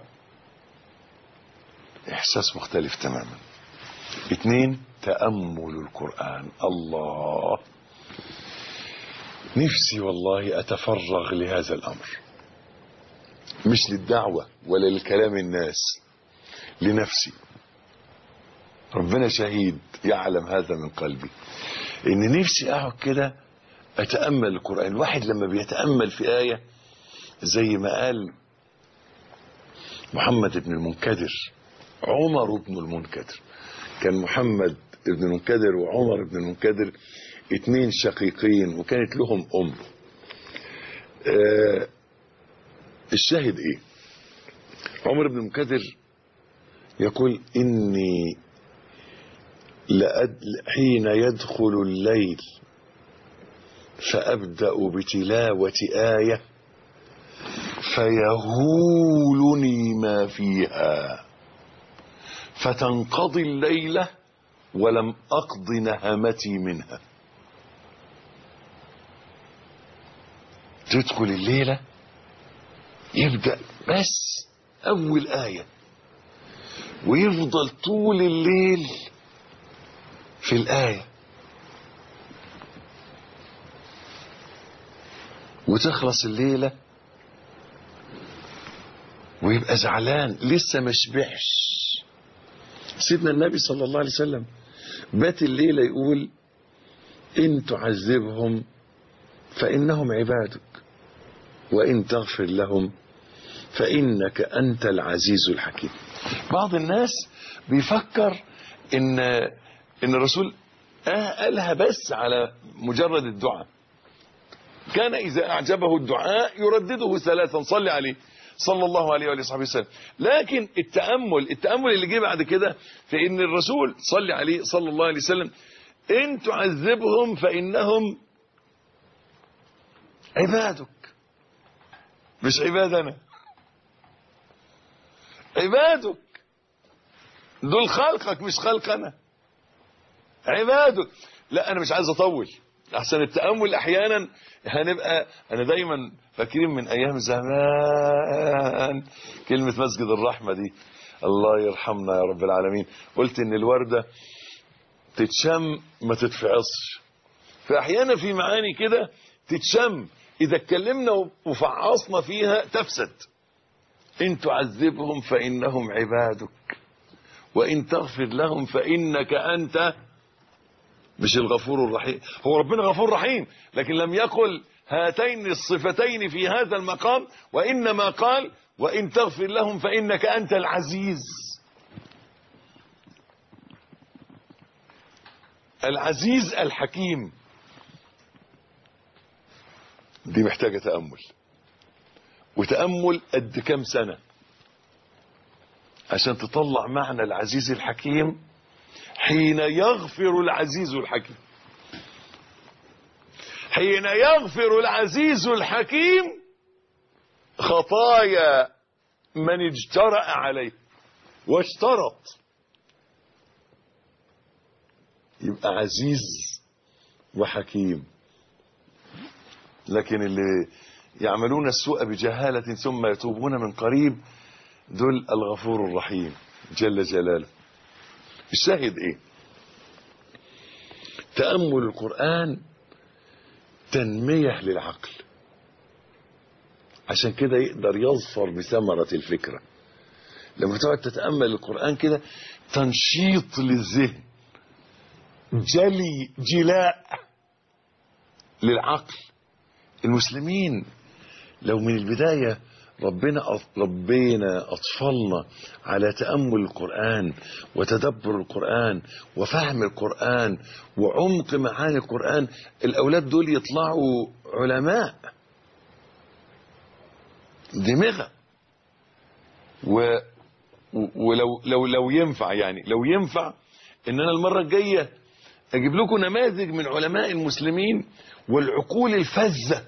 إحساس مختلف تماما. 2 تأمل القرآن. الله، نفسي والله أتفرغ لهذا الأمر، مش للدعوة ولا للكلام الناس، لنفسي. ربنا شهيد يعلم هذا من قلبي، إن نفسي أقعد كده أتأمل القرآن. الواحد لما بيتأمل في آية زي ما قال محمد بن المنكدر، عمر بن المنكدر، كان محمد بن المنكدر وعمر بن المنكدر 2 شقيقين وكانت لهم أم. الشاهد إيه؟ عمر بن المنكدر يقول إني حين يدخل الليل فأبدأ بتلاوة آية فيهولني ما فيها فتنقضي الليلة ولم أقض نهمتي منها. تدخل الليلة يبدأ بس أول آية ويفضل طول الليل في الآية، وتخلص الليلة ويبقى زعلان لسه ما شبعش. سيدنا النبي صلى الله عليه وسلم بات الليلة يقول إن تعذبهم فإنهم عبادك وإن تغفر لهم فإنك أنت العزيز الحكيم. بعض الناس بيفكر إن الرسول قالها بس على مجرد الدعاء. كان إذا أعجبه الدعاء يردده 3 صلي عليه صلى الله عليه وآله وصحبه وسلم. لكن التأمل اللي جه بعد كده في إن الرسول صلي عليه صلى الله عليه وسلم إن تعذبهم فإنهم عبادك، مش عبادنا، عبادك، دول خلقك مش خلقنا، عبادك. لا أنا مش عايز أطول أحسن التأمل أحيانا هنبقى. أنا دايما فاكرين من أيام زمان كلمة مسجد الرحمة دي، الله يرحمنا يا رب العالمين، قلت إن الوردة تتشم ما تتفعصش، فأحيانا في معاني كده تتشم إذا اتكلمنا وفعصنا فيها تفسد. إن تعذبهم فإنهم عبادك وإن تغفر لهم فإنك أنت، مش الغفور الرحيم، هو ربنا غفور رحيم، لكن لم يقل هاتين الصفتين في هذا المقام، وإنما قال وإن تغفر لهم فإنك أنت العزيز. العزيز الحكيم. دي محتاجة تأمل، وتأمل قد كام سنة عشان تطلع معنى العزيز الحكيم حين يغفر العزيز الحكيم. حين يغفر العزيز الحكيم خطايا من اجترأ عليه واشترط، يبقى عزيز وحكيم. لكن اللي يعملون السوء بجهالة ثم يتوبون من قريب دول الغفور الرحيم جل جلاله. الشاهد ايه؟ تأمل القرآن تنمية للعقل، عشان كده يقدر يظفر بثمرة الفكرة. لما تقعد تتأمل القرآن كده تنشيط للذهن، جلاء للعقل. المسلمين لو من البداية ربنا أطفالنا على تأمل القرآن وتدبر القرآن وفهم القرآن وعمق معاني القرآن، الأولاد دول يطلعوا علماء دماغة. ولو ينفع، يعني لو ينفع إن أنا المرة الجاية أجيب لكم نماذج من علماء المسلمين والعقول الفذة.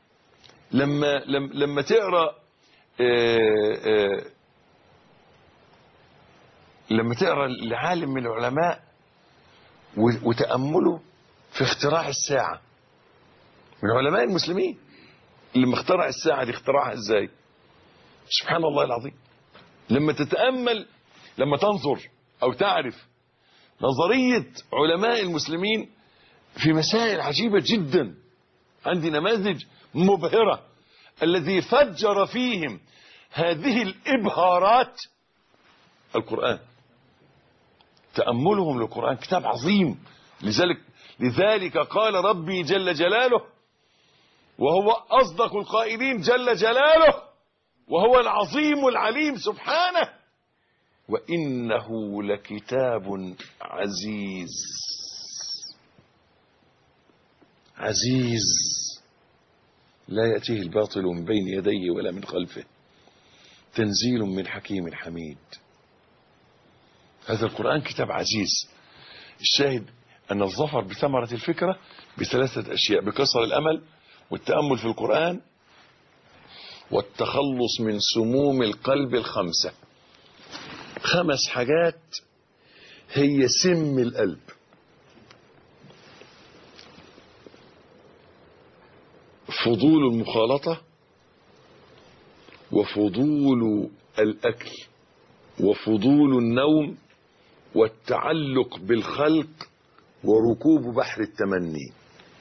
لما تقرأ لما تقرأ لعالم من العلماء وتأمله في اختراع الساعة من علماء المسلمين، لما اخترع الساعة دي اخترعها ازاي؟ سبحان الله العظيم. لما تتأمل، لما تنظر او تعرف نظرية علماء المسلمين في مسائل عجيبة جدا، عندي نماذج مبهرة الذي فجر فيهم هذه الإبهارات القرآن. تأملهم للقرآن كتاب عظيم. لذلك قال ربي جل جلاله وهو أصدق القائلين جل جلاله وهو العظيم العليم سبحانه: وإنه لكتاب عزيز. عزيز لا يأتيه الباطل من بين يديه ولا من خلفه، تنزيل من حكيم حميد. هذا القرآن كتاب عزيز. الشاهد أن الظفر بثمرة الفكرة بثلاثة أشياء: بكسر الأمل، والتأمل في القرآن، والتخلص من سموم القلب الخمسة. 5 حاجات هي سم القلب. فضول المخالطة، وفضول الأكل، وفضول النوم، والتعلق بالخلق، وركوب بحر التمني.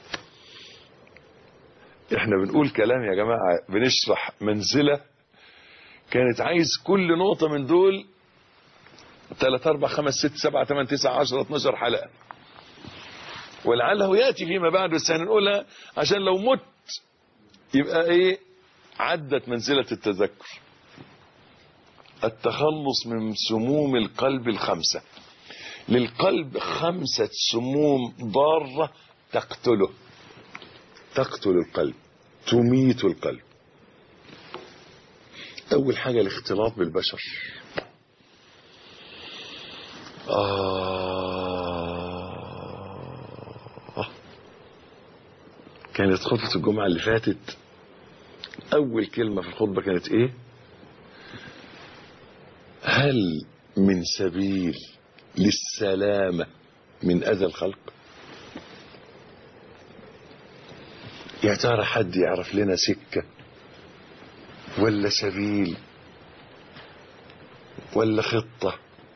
احنا بنقول كلام يا جماعة، بنشرح منزلة كانت عايز كل نقطة من دول 3 4 5 6 7 8 9 10 12 حلقة، ولعله يأتي فيما بعد، بس هنقولها عشان لو مت يبقى ايه، عدت منزلة التذكر. التخلص من سموم القلب الخمسة. للقلب 5 سموم ضارة تقتله، تقتل القلب، تميت القلب. أول حاجة الاختلاط بالبشر. كانت خطبة الجمعة اللي فاتت أول كلمة في الخطبة كانت إيه؟ هل من سبيل للسلامة من أذى الخلق؟ يا ترى حد يعرف لنا سكة ولا سبيل ولا خطة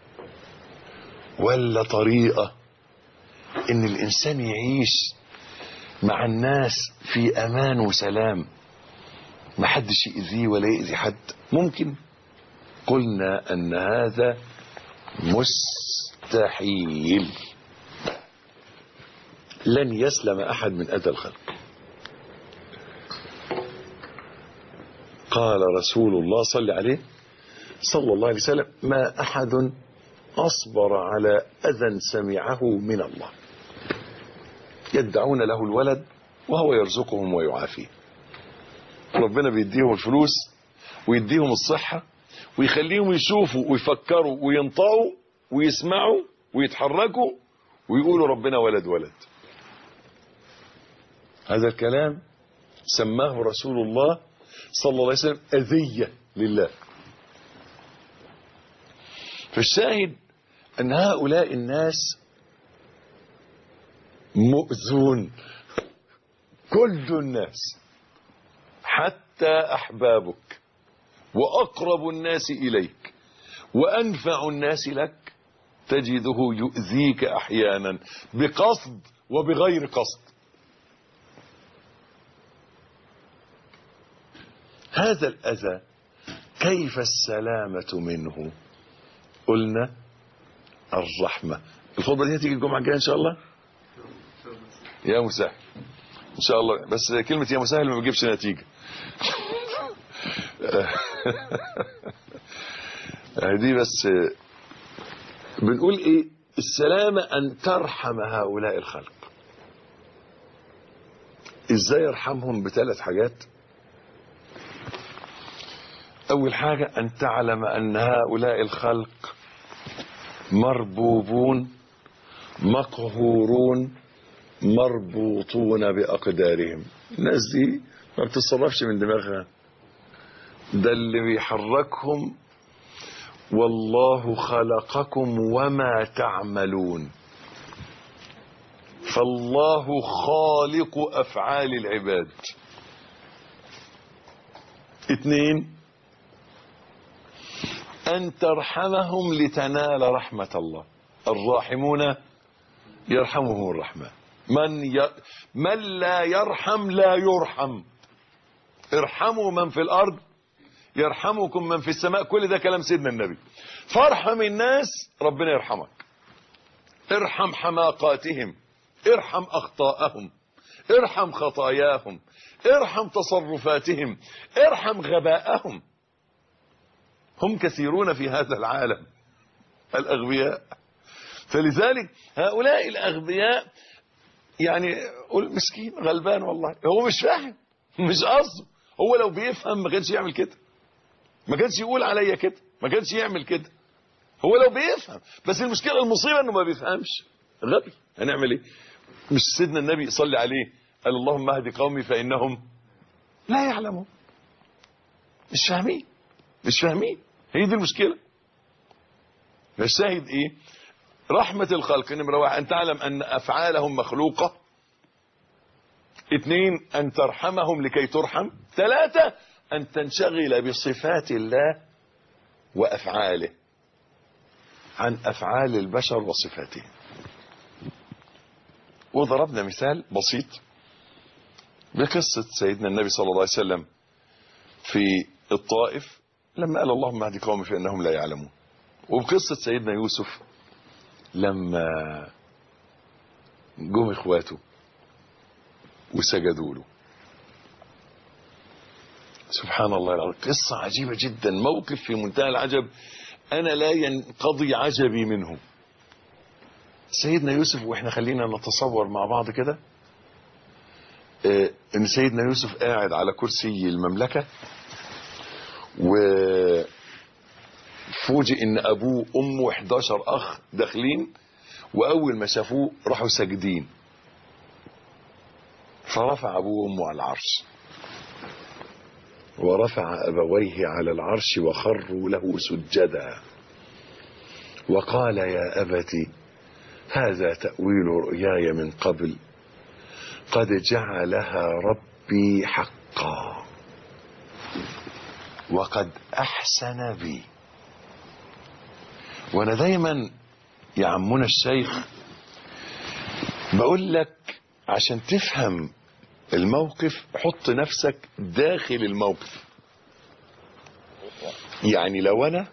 ولا طريقة إن الإنسان يعيش مع الناس في أمان وسلام، ما حدش يأذيه ولا يأذي حد؟ ممكن؟ قلنا أن هذا مستحيل. لن يسلم أحد من أذى الخلق. قال رسول الله صلى عليه صلى الله عليه وسلم: ما أحد أصبر على أذى سمعه من الله، يدعون له الولد وهو يرزقهم ويعافيه. ربنا بيديهم الفلوس ويديهم الصحة ويخليهم يشوفوا ويفكروا وينطقوا ويسمعوا ويتحركوا ويقولوا ربنا ولد ولد. هذا الكلام سماه رسول الله صلى الله عليه وسلم أذية لله. فالشاهد أن هؤلاء الناس مؤذون، كل الناس، حتى أحبابك وأقرب الناس إليك وأنفع الناس لك تجده يؤذيك أحيانا بقصد وبغير قصد. هذا الأذى كيف السلامة منه؟ قلنا الرحمة. الخطبة دي هتيجي الجمعة الجاية إن شاء الله. يا مسهل إن شاء الله، بس كلمة يا مسهل ما بتجيبش نتيجة. دي بس بنقول ايه؟ السلامة ان ترحم هؤلاء الخلق. ازاي يرحمهم؟ ب3 حاجات. اول حاجة ان تعلم ان هؤلاء الخلق مربوبون مقهورون مربوطون باقدارهم. الناس دي ما بتتصرفش من دماغها، ده اللي بيحركهم والله خلقكم وما تعملون. فالله خالق أفعال العباد. 2 أن ترحمهم لتنال رحمة الله. الراحمون يرحمهم الرحمن. من لا يرحم لا يرحم. ارحموا من في الأرض يرحمكم من في السماء. كل ده كلام سيدنا النبي. فارحم الناس ربنا يرحمك. ارحم حماقاتهم، ارحم أخطاءهم، ارحم خطاياهم، ارحم تصرفاتهم، ارحم غباءهم. هم كثيرون في هذا العالم الأغبياء. فلذلك هؤلاء الأغبياء يعني قول مسكين غلبان والله، هو مش فاهم، مش قصده. هو لو بيفهم ما كانش يعمل كده، ما كانش يقول عليا كده، ما كانش يعمل كده. هو لو بيفهم، بس المشكلة المصيبة انه ما بيفهمش، غبي. هنعمل ايه؟ مش سيدنا النبي صلى عليه قال اللهم اهد قومي فإنهم لا يعلمون. مش فاهمين، مش فاهمين. هي دي المشكلة. الشاهد ايه؟ رحمة الخلق نمرة 1 أن تعلم أن أفعالهم مخلوقة. 2 أن ترحمهم لكي ترحم. 3 أن تنشغل بصفات الله وأفعاله عن أفعال البشر وصفاتهم. وضربنا مثال بسيط بقصة سيدنا النبي صلى الله عليه وسلم في الطائف لما قال اللهم اهد قومي فإنهم لا يعلمون، وبقصة سيدنا يوسف لما جم اخواته وسجدوا له. سبحان الله العظيم، قصة عجيبة جدا، موقف في منتهى العجب، أنا لا ينقضي عجبي منه. سيدنا يوسف، وإحنا خلينا نتصور مع بعض كده إن سيدنا يوسف قاعد على كرسي المملكة، وفوجئ إن أبوه وأمه 11 أخ داخلين، وأول ما شافوه راحوا ساجدين، فرفع أبوه وأمه على العرش، ورفع أبويه على العرش وخروا له سجدا، وقال يا أبت هذا تأويل رؤياي من قبل قد جعلها ربي حقا وقد أحسن بي. وأنا دايما يا عمنا الشيخ بقول لك عشان تفهم الموقف حط نفسك داخل الموقف. يعني لو أنا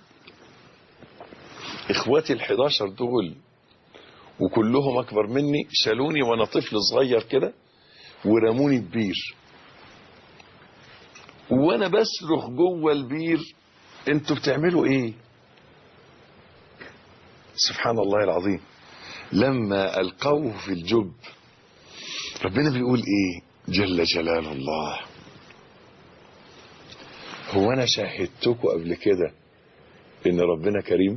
إخواتي 11 دول وكلهم أكبر مني شالوني وأنا طفل صغير كده ورموني ببير، وأنا بصرخ جوه البير أنتوا بتعملوا إيه؟ سبحان الله العظيم. لما ألقوه في الجب ربنا بيقول إيه؟ جل جلال الله، هو أنا شاهدتكم قبل كده إن ربنا كريم؟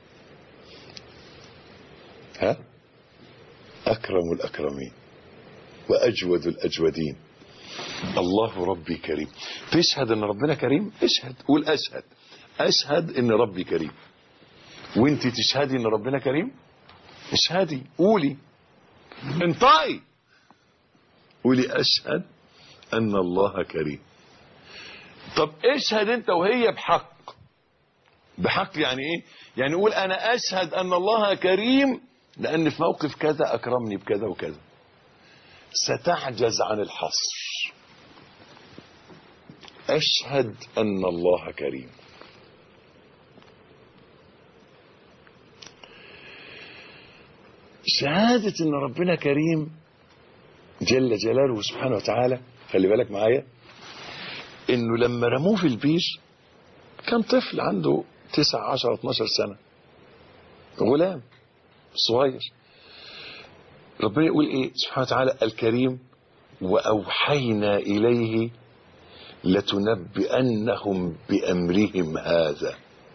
ها؟ أكرم الأكرمين وأجود الأجودين، الله ربي كريم. تشهد إن ربنا كريم؟ اشهد، قول أشهد، أشهد إن ربي كريم. وانت تشهدي إن ربنا كريم؟ اشهدي، قولي، انطقي، قولي أشهد أن الله كريم. طب اشهد انت وهي بحق. بحق يعني ايه؟ يعني قول انا اشهد ان الله كريم لان في موقف كذا اكرمني بكذا وكذا. ستعجز عن الحصر. اشهد ان الله كريم. شهادة ان ربنا كريم جل جلاله سبحانه وتعالى، خلي بالك معايا، انه لما رموه في البير كان طفل عنده 9 10 12 سنة، غلام صغير. ربنا يقول ايه سبحانه وتعالى؟ الكريم واوحينا اليه لتنبئنهم بامرهم هذا.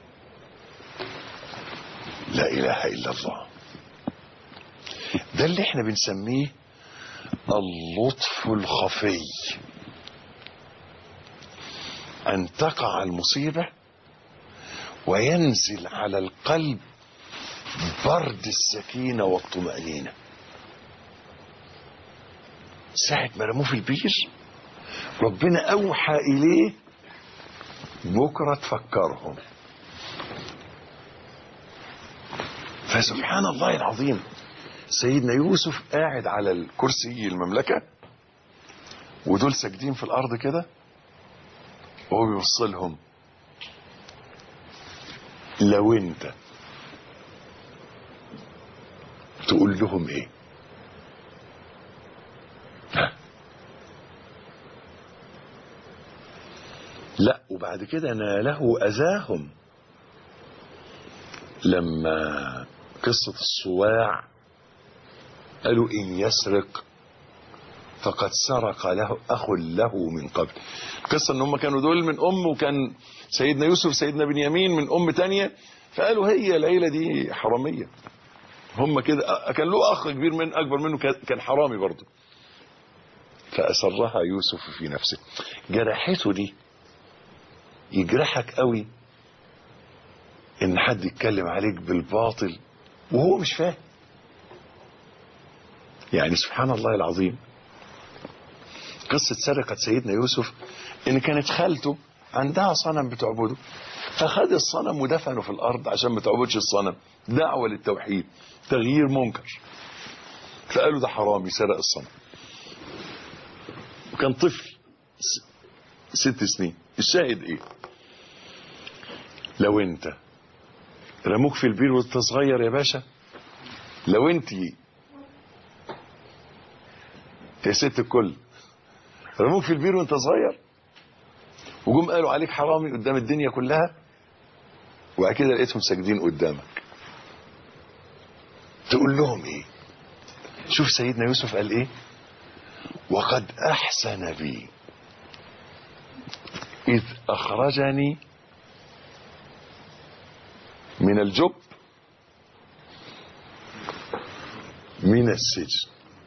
لا اله الا الله. ده اللي احنا بنسميه اللطف الخفي. أن تقع المصيبة وينزل على القلب برد السكينة والطمأنينة. ساعة ما رموه في البير ربنا أوحى إليه بكرة تفكرهم. فسبحان الله العظيم، سيدنا يوسف قاعد على الكرسي المملكة ودول ساجدين في الأرض كده وهو بيوصلهم. لو انت تقول لهم ايه؟ لا، وبعد كده ناله أذاهم لما قصة الصواع قالوا إن يسرق فقد سرق له أخ له من قبل. القصة ان هم كانوا دول من أم، وكان سيدنا يوسف سيدنا بنيامين من أم تانية، فقالوا هي العيلة دي حرامية. هم كده، كان له أخ كبير من أكبر منه كان حرامي برضه، فأسرها يوسف في نفسه. جرحته دي يجرحك قوي ان حد يتكلم عليك بالباطل وهو مش فاهم. يعني سبحان الله العظيم، قصة سرقة سيدنا يوسف ان كانت خالته عندها صنم بتعبده، فخد الصنم ودفنه في الارض عشان ما تعبدش الصنم، دعوة للتوحيد، تغيير منكر. فقالوا ده حرامي سرق الصنم، وكان طفل 6 سنين. الشاهد ايه؟ لو انت رموك في البير وانت صغير يا باشا، لو انت يا ست الكل رموك في البير وانت صغير وجم قالوا عليك حرامي قدام الدنيا كلها، وبعد كده لقيتهم ساجدين قدامك، تقول لهم ايه؟ شوف سيدنا يوسف قال ايه؟ وقد احسن بي اذ اخرجني من الجب من السجن.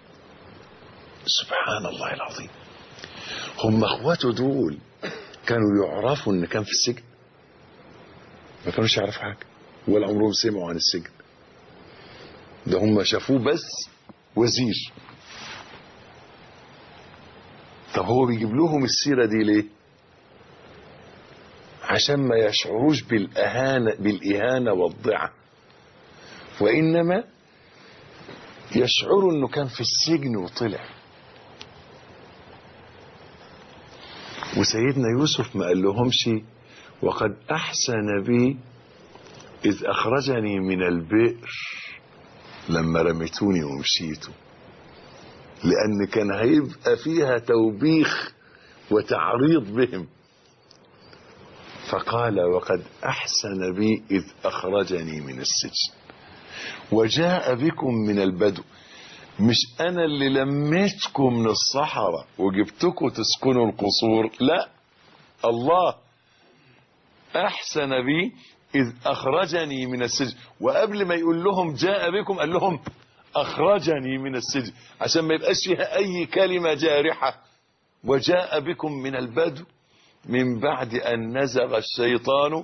سبحان الله العظيم، هم اخواته دول كانوا يعرفوا ان كان في السجن؟ ما كانوش يعرفوا حاجه ولا عمرهم سمعوا عن السجن. ده هم شافوه بس وزير. طب هو بيجيب لهم السيره دي ليه؟ عشان ما يشعروش بالإهانة والضعة، وإنما يشعروا انه كان في السجن وطلع. وسيدنا يوسف ما قال لهمش وقد احسن بي اذ اخرجني من البئر لما رميتوني ومشيتوا، لان كان هيبقى فيها توبيخ وتعريض بهم. فقال وقد احسن بي اذ اخرجني من السجن وجاء بكم من البدو. مش انا اللي لميتكم من الصحراء وجبتكم تسكنوا القصور، لا، الله احسن بي اذ اخرجني من السجن. وقبل ما يقول لهم جاء بكم قال لهم اخرجني من السجن، عشان ما يبقاش فيها اي كلمة جارحة. وجاء بكم من البدو من بعد ان نزغ الشيطان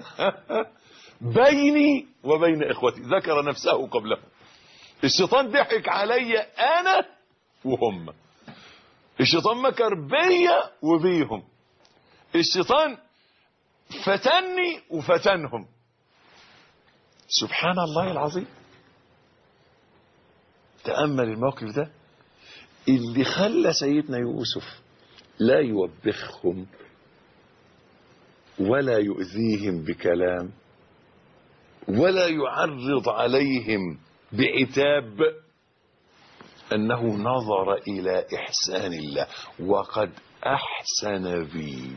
بيني وبين اخوتي. ذكر نفسه قبله. الشيطان ضحك علي انا وهم، الشيطان مكر بيا وبيهم، الشيطان فتني وفتنهم. سبحان الله العظيم. تأمل الموقف ده اللي خلى سيدنا يوسف لا يوبخهم ولا يؤذيهم بكلام ولا يعرض عليهم بعتاب، أنه نظر إلى إحسان الله. وقد أحسن بي.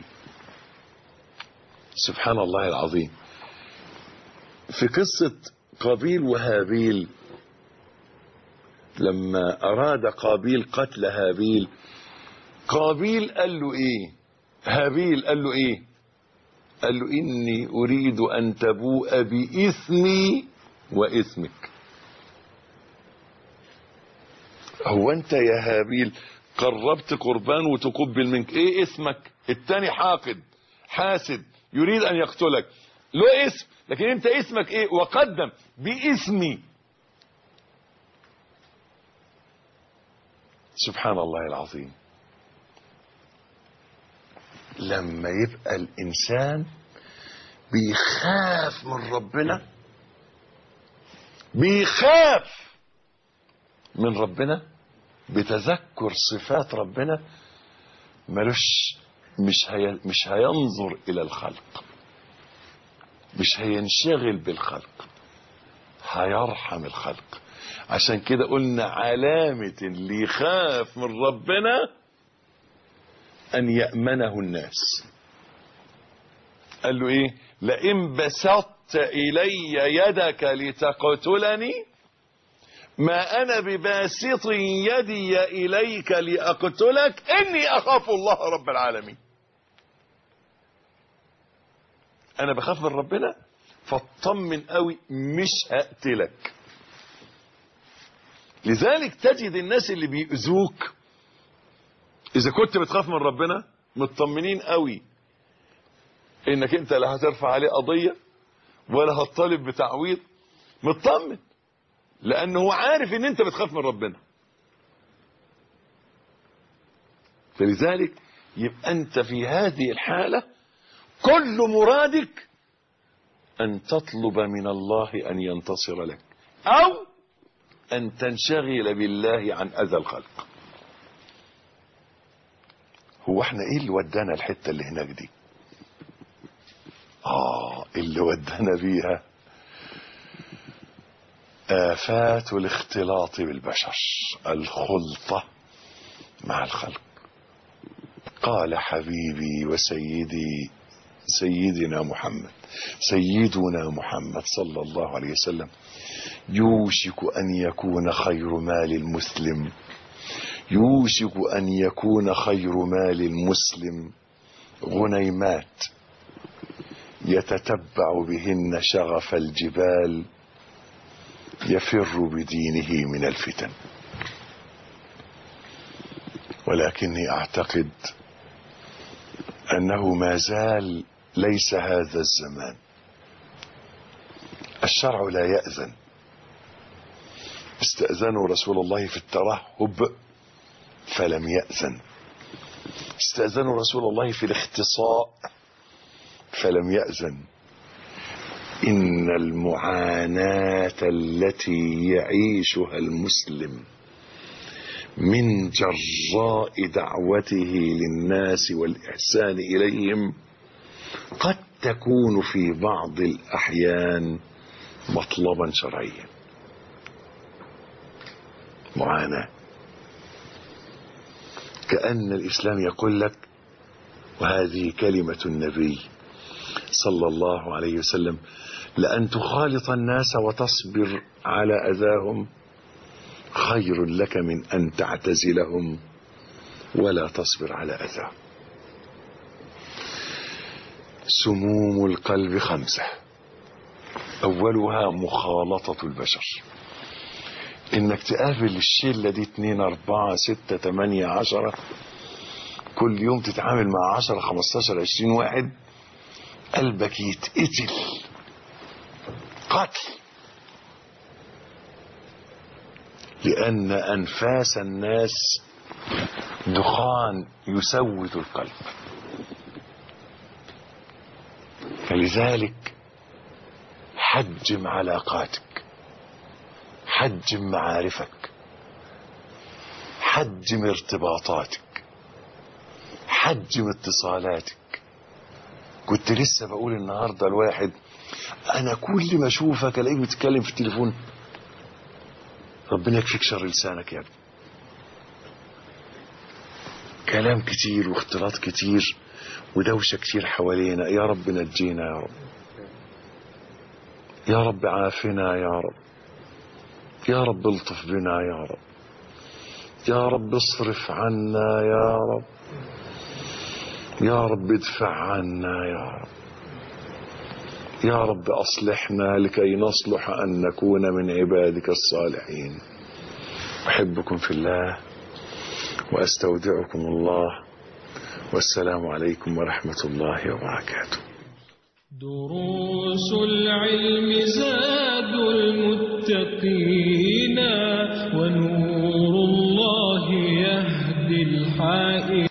سبحان الله العظيم. في قصة قابيل وهابيل، لما أراد قابيل قتل هابيل، قابيل قال له إيه؟ هابيل قال له إيه؟ قال له إني أريد أن تبوء بإثمي وإثمك. هو أنت يا هابيل قربت قربان وتقبل منك، إيه إثمك؟ التاني حاقد حاسد يريد أن يقتلك. له اسم، لكن انت اسمك ايه؟ وقدم باسمي. سبحان الله العظيم. لما يبقى الانسان بيخاف من ربنا، بيخاف من ربنا بتذكر صفات ربنا، ملوش مش هينظر الى الخلق، مش هينشغل بالخلق، هيرحم الخلق. عشان كده قلنا علامة اللي يخاف من ربنا ان يأمنه الناس. قال له ايه؟ لئن بسطت الي يدك لتقتلني ما انا بباسط يدي اليك لاقتلك اني اخاف الله رب العالمين. انا بخاف من ربنا فاطمن قوي، مش هقتلك. لذلك تجد الناس اللي بيؤذوك اذا كنت بتخاف من ربنا مطمنين قوي انك انت لا هترفع عليه قضية ولا هتطالب بتعويض، مطمن لانه هو عارف ان انت بتخاف من ربنا. فلذلك يبقى انت في هذه الحالة كل مرادك ان تطلب من الله ان ينتصر لك، او ان تنشغل بالله عن اذى الخلق. هو احنا ايه اللي ودانا الحتة اللي هناك دي؟ اللي ودانا بيها آفات الاختلاط بالبشر، الخلطة مع الخلق. قال حبيبي وسيدي سيدنا محمد، سيدنا محمد صلى الله عليه وسلم: يوشك أن يكون خير مال المسلم، يوشك أن يكون خير مال المسلم غنيمات يتتبع بهن شغف الجبال يفر بدينه من الفتن. ولكني أعتقد أنه ما زال ليس هذا الزمان. الشرع لا يأذن. استأذنوا رسول الله في الترهب فلم يأذن، استأذنوا رسول الله في الاختصاء فلم يأذن. إن المعاناة التي يعيشها المسلم من جراء دعوته للناس والإحسان إليهم قد تكون في بعض الأحيان مطلبا شرعيا. معاناة، كأن الإسلام يقول لك، وهذه كلمة النبي صلى الله عليه وسلم: لأن تخالط الناس وتصبر على أذاهم خير لك من أن تعتزلهم ولا تصبر على أذاهم. سموم القلب 5، أولها مخالطة البشر. إنك تقابل الشلة دي 2 4 6 8 10، كل يوم تتعامل مع 10 15 20 واحد، قلبك يتقتل قتل، لأن أنفاس الناس دخان يسود القلب. فلذلك حجم علاقاتك، حجم معارفك، حجم ارتباطاتك، حجم اتصالاتك. كنت لسه بقول النهاردة الواحد: أنا كل ما أشوفك ألاقيك بتتكلم في التليفون. ربنا يكفيك شر لسانك يا ابني. كلام كتير واختلاط كتير ودوشة كتير حوالينا. يا رب نجينا يا رب، يا رب عافنا يا رب، يا رب الطف بنا يا رب، يا رب اصرف عنا يا رب، يا رب ادفع عنا يا رب، يا رب أصلحنا لكي نصلح أن نكون من عبادك الصالحين. أحبكم في الله وأستودعكم الله، والسلام عليكم ورحمة الله وبركاته. دروس العلم زاد المتقين ونور الله يهدي الحائرين.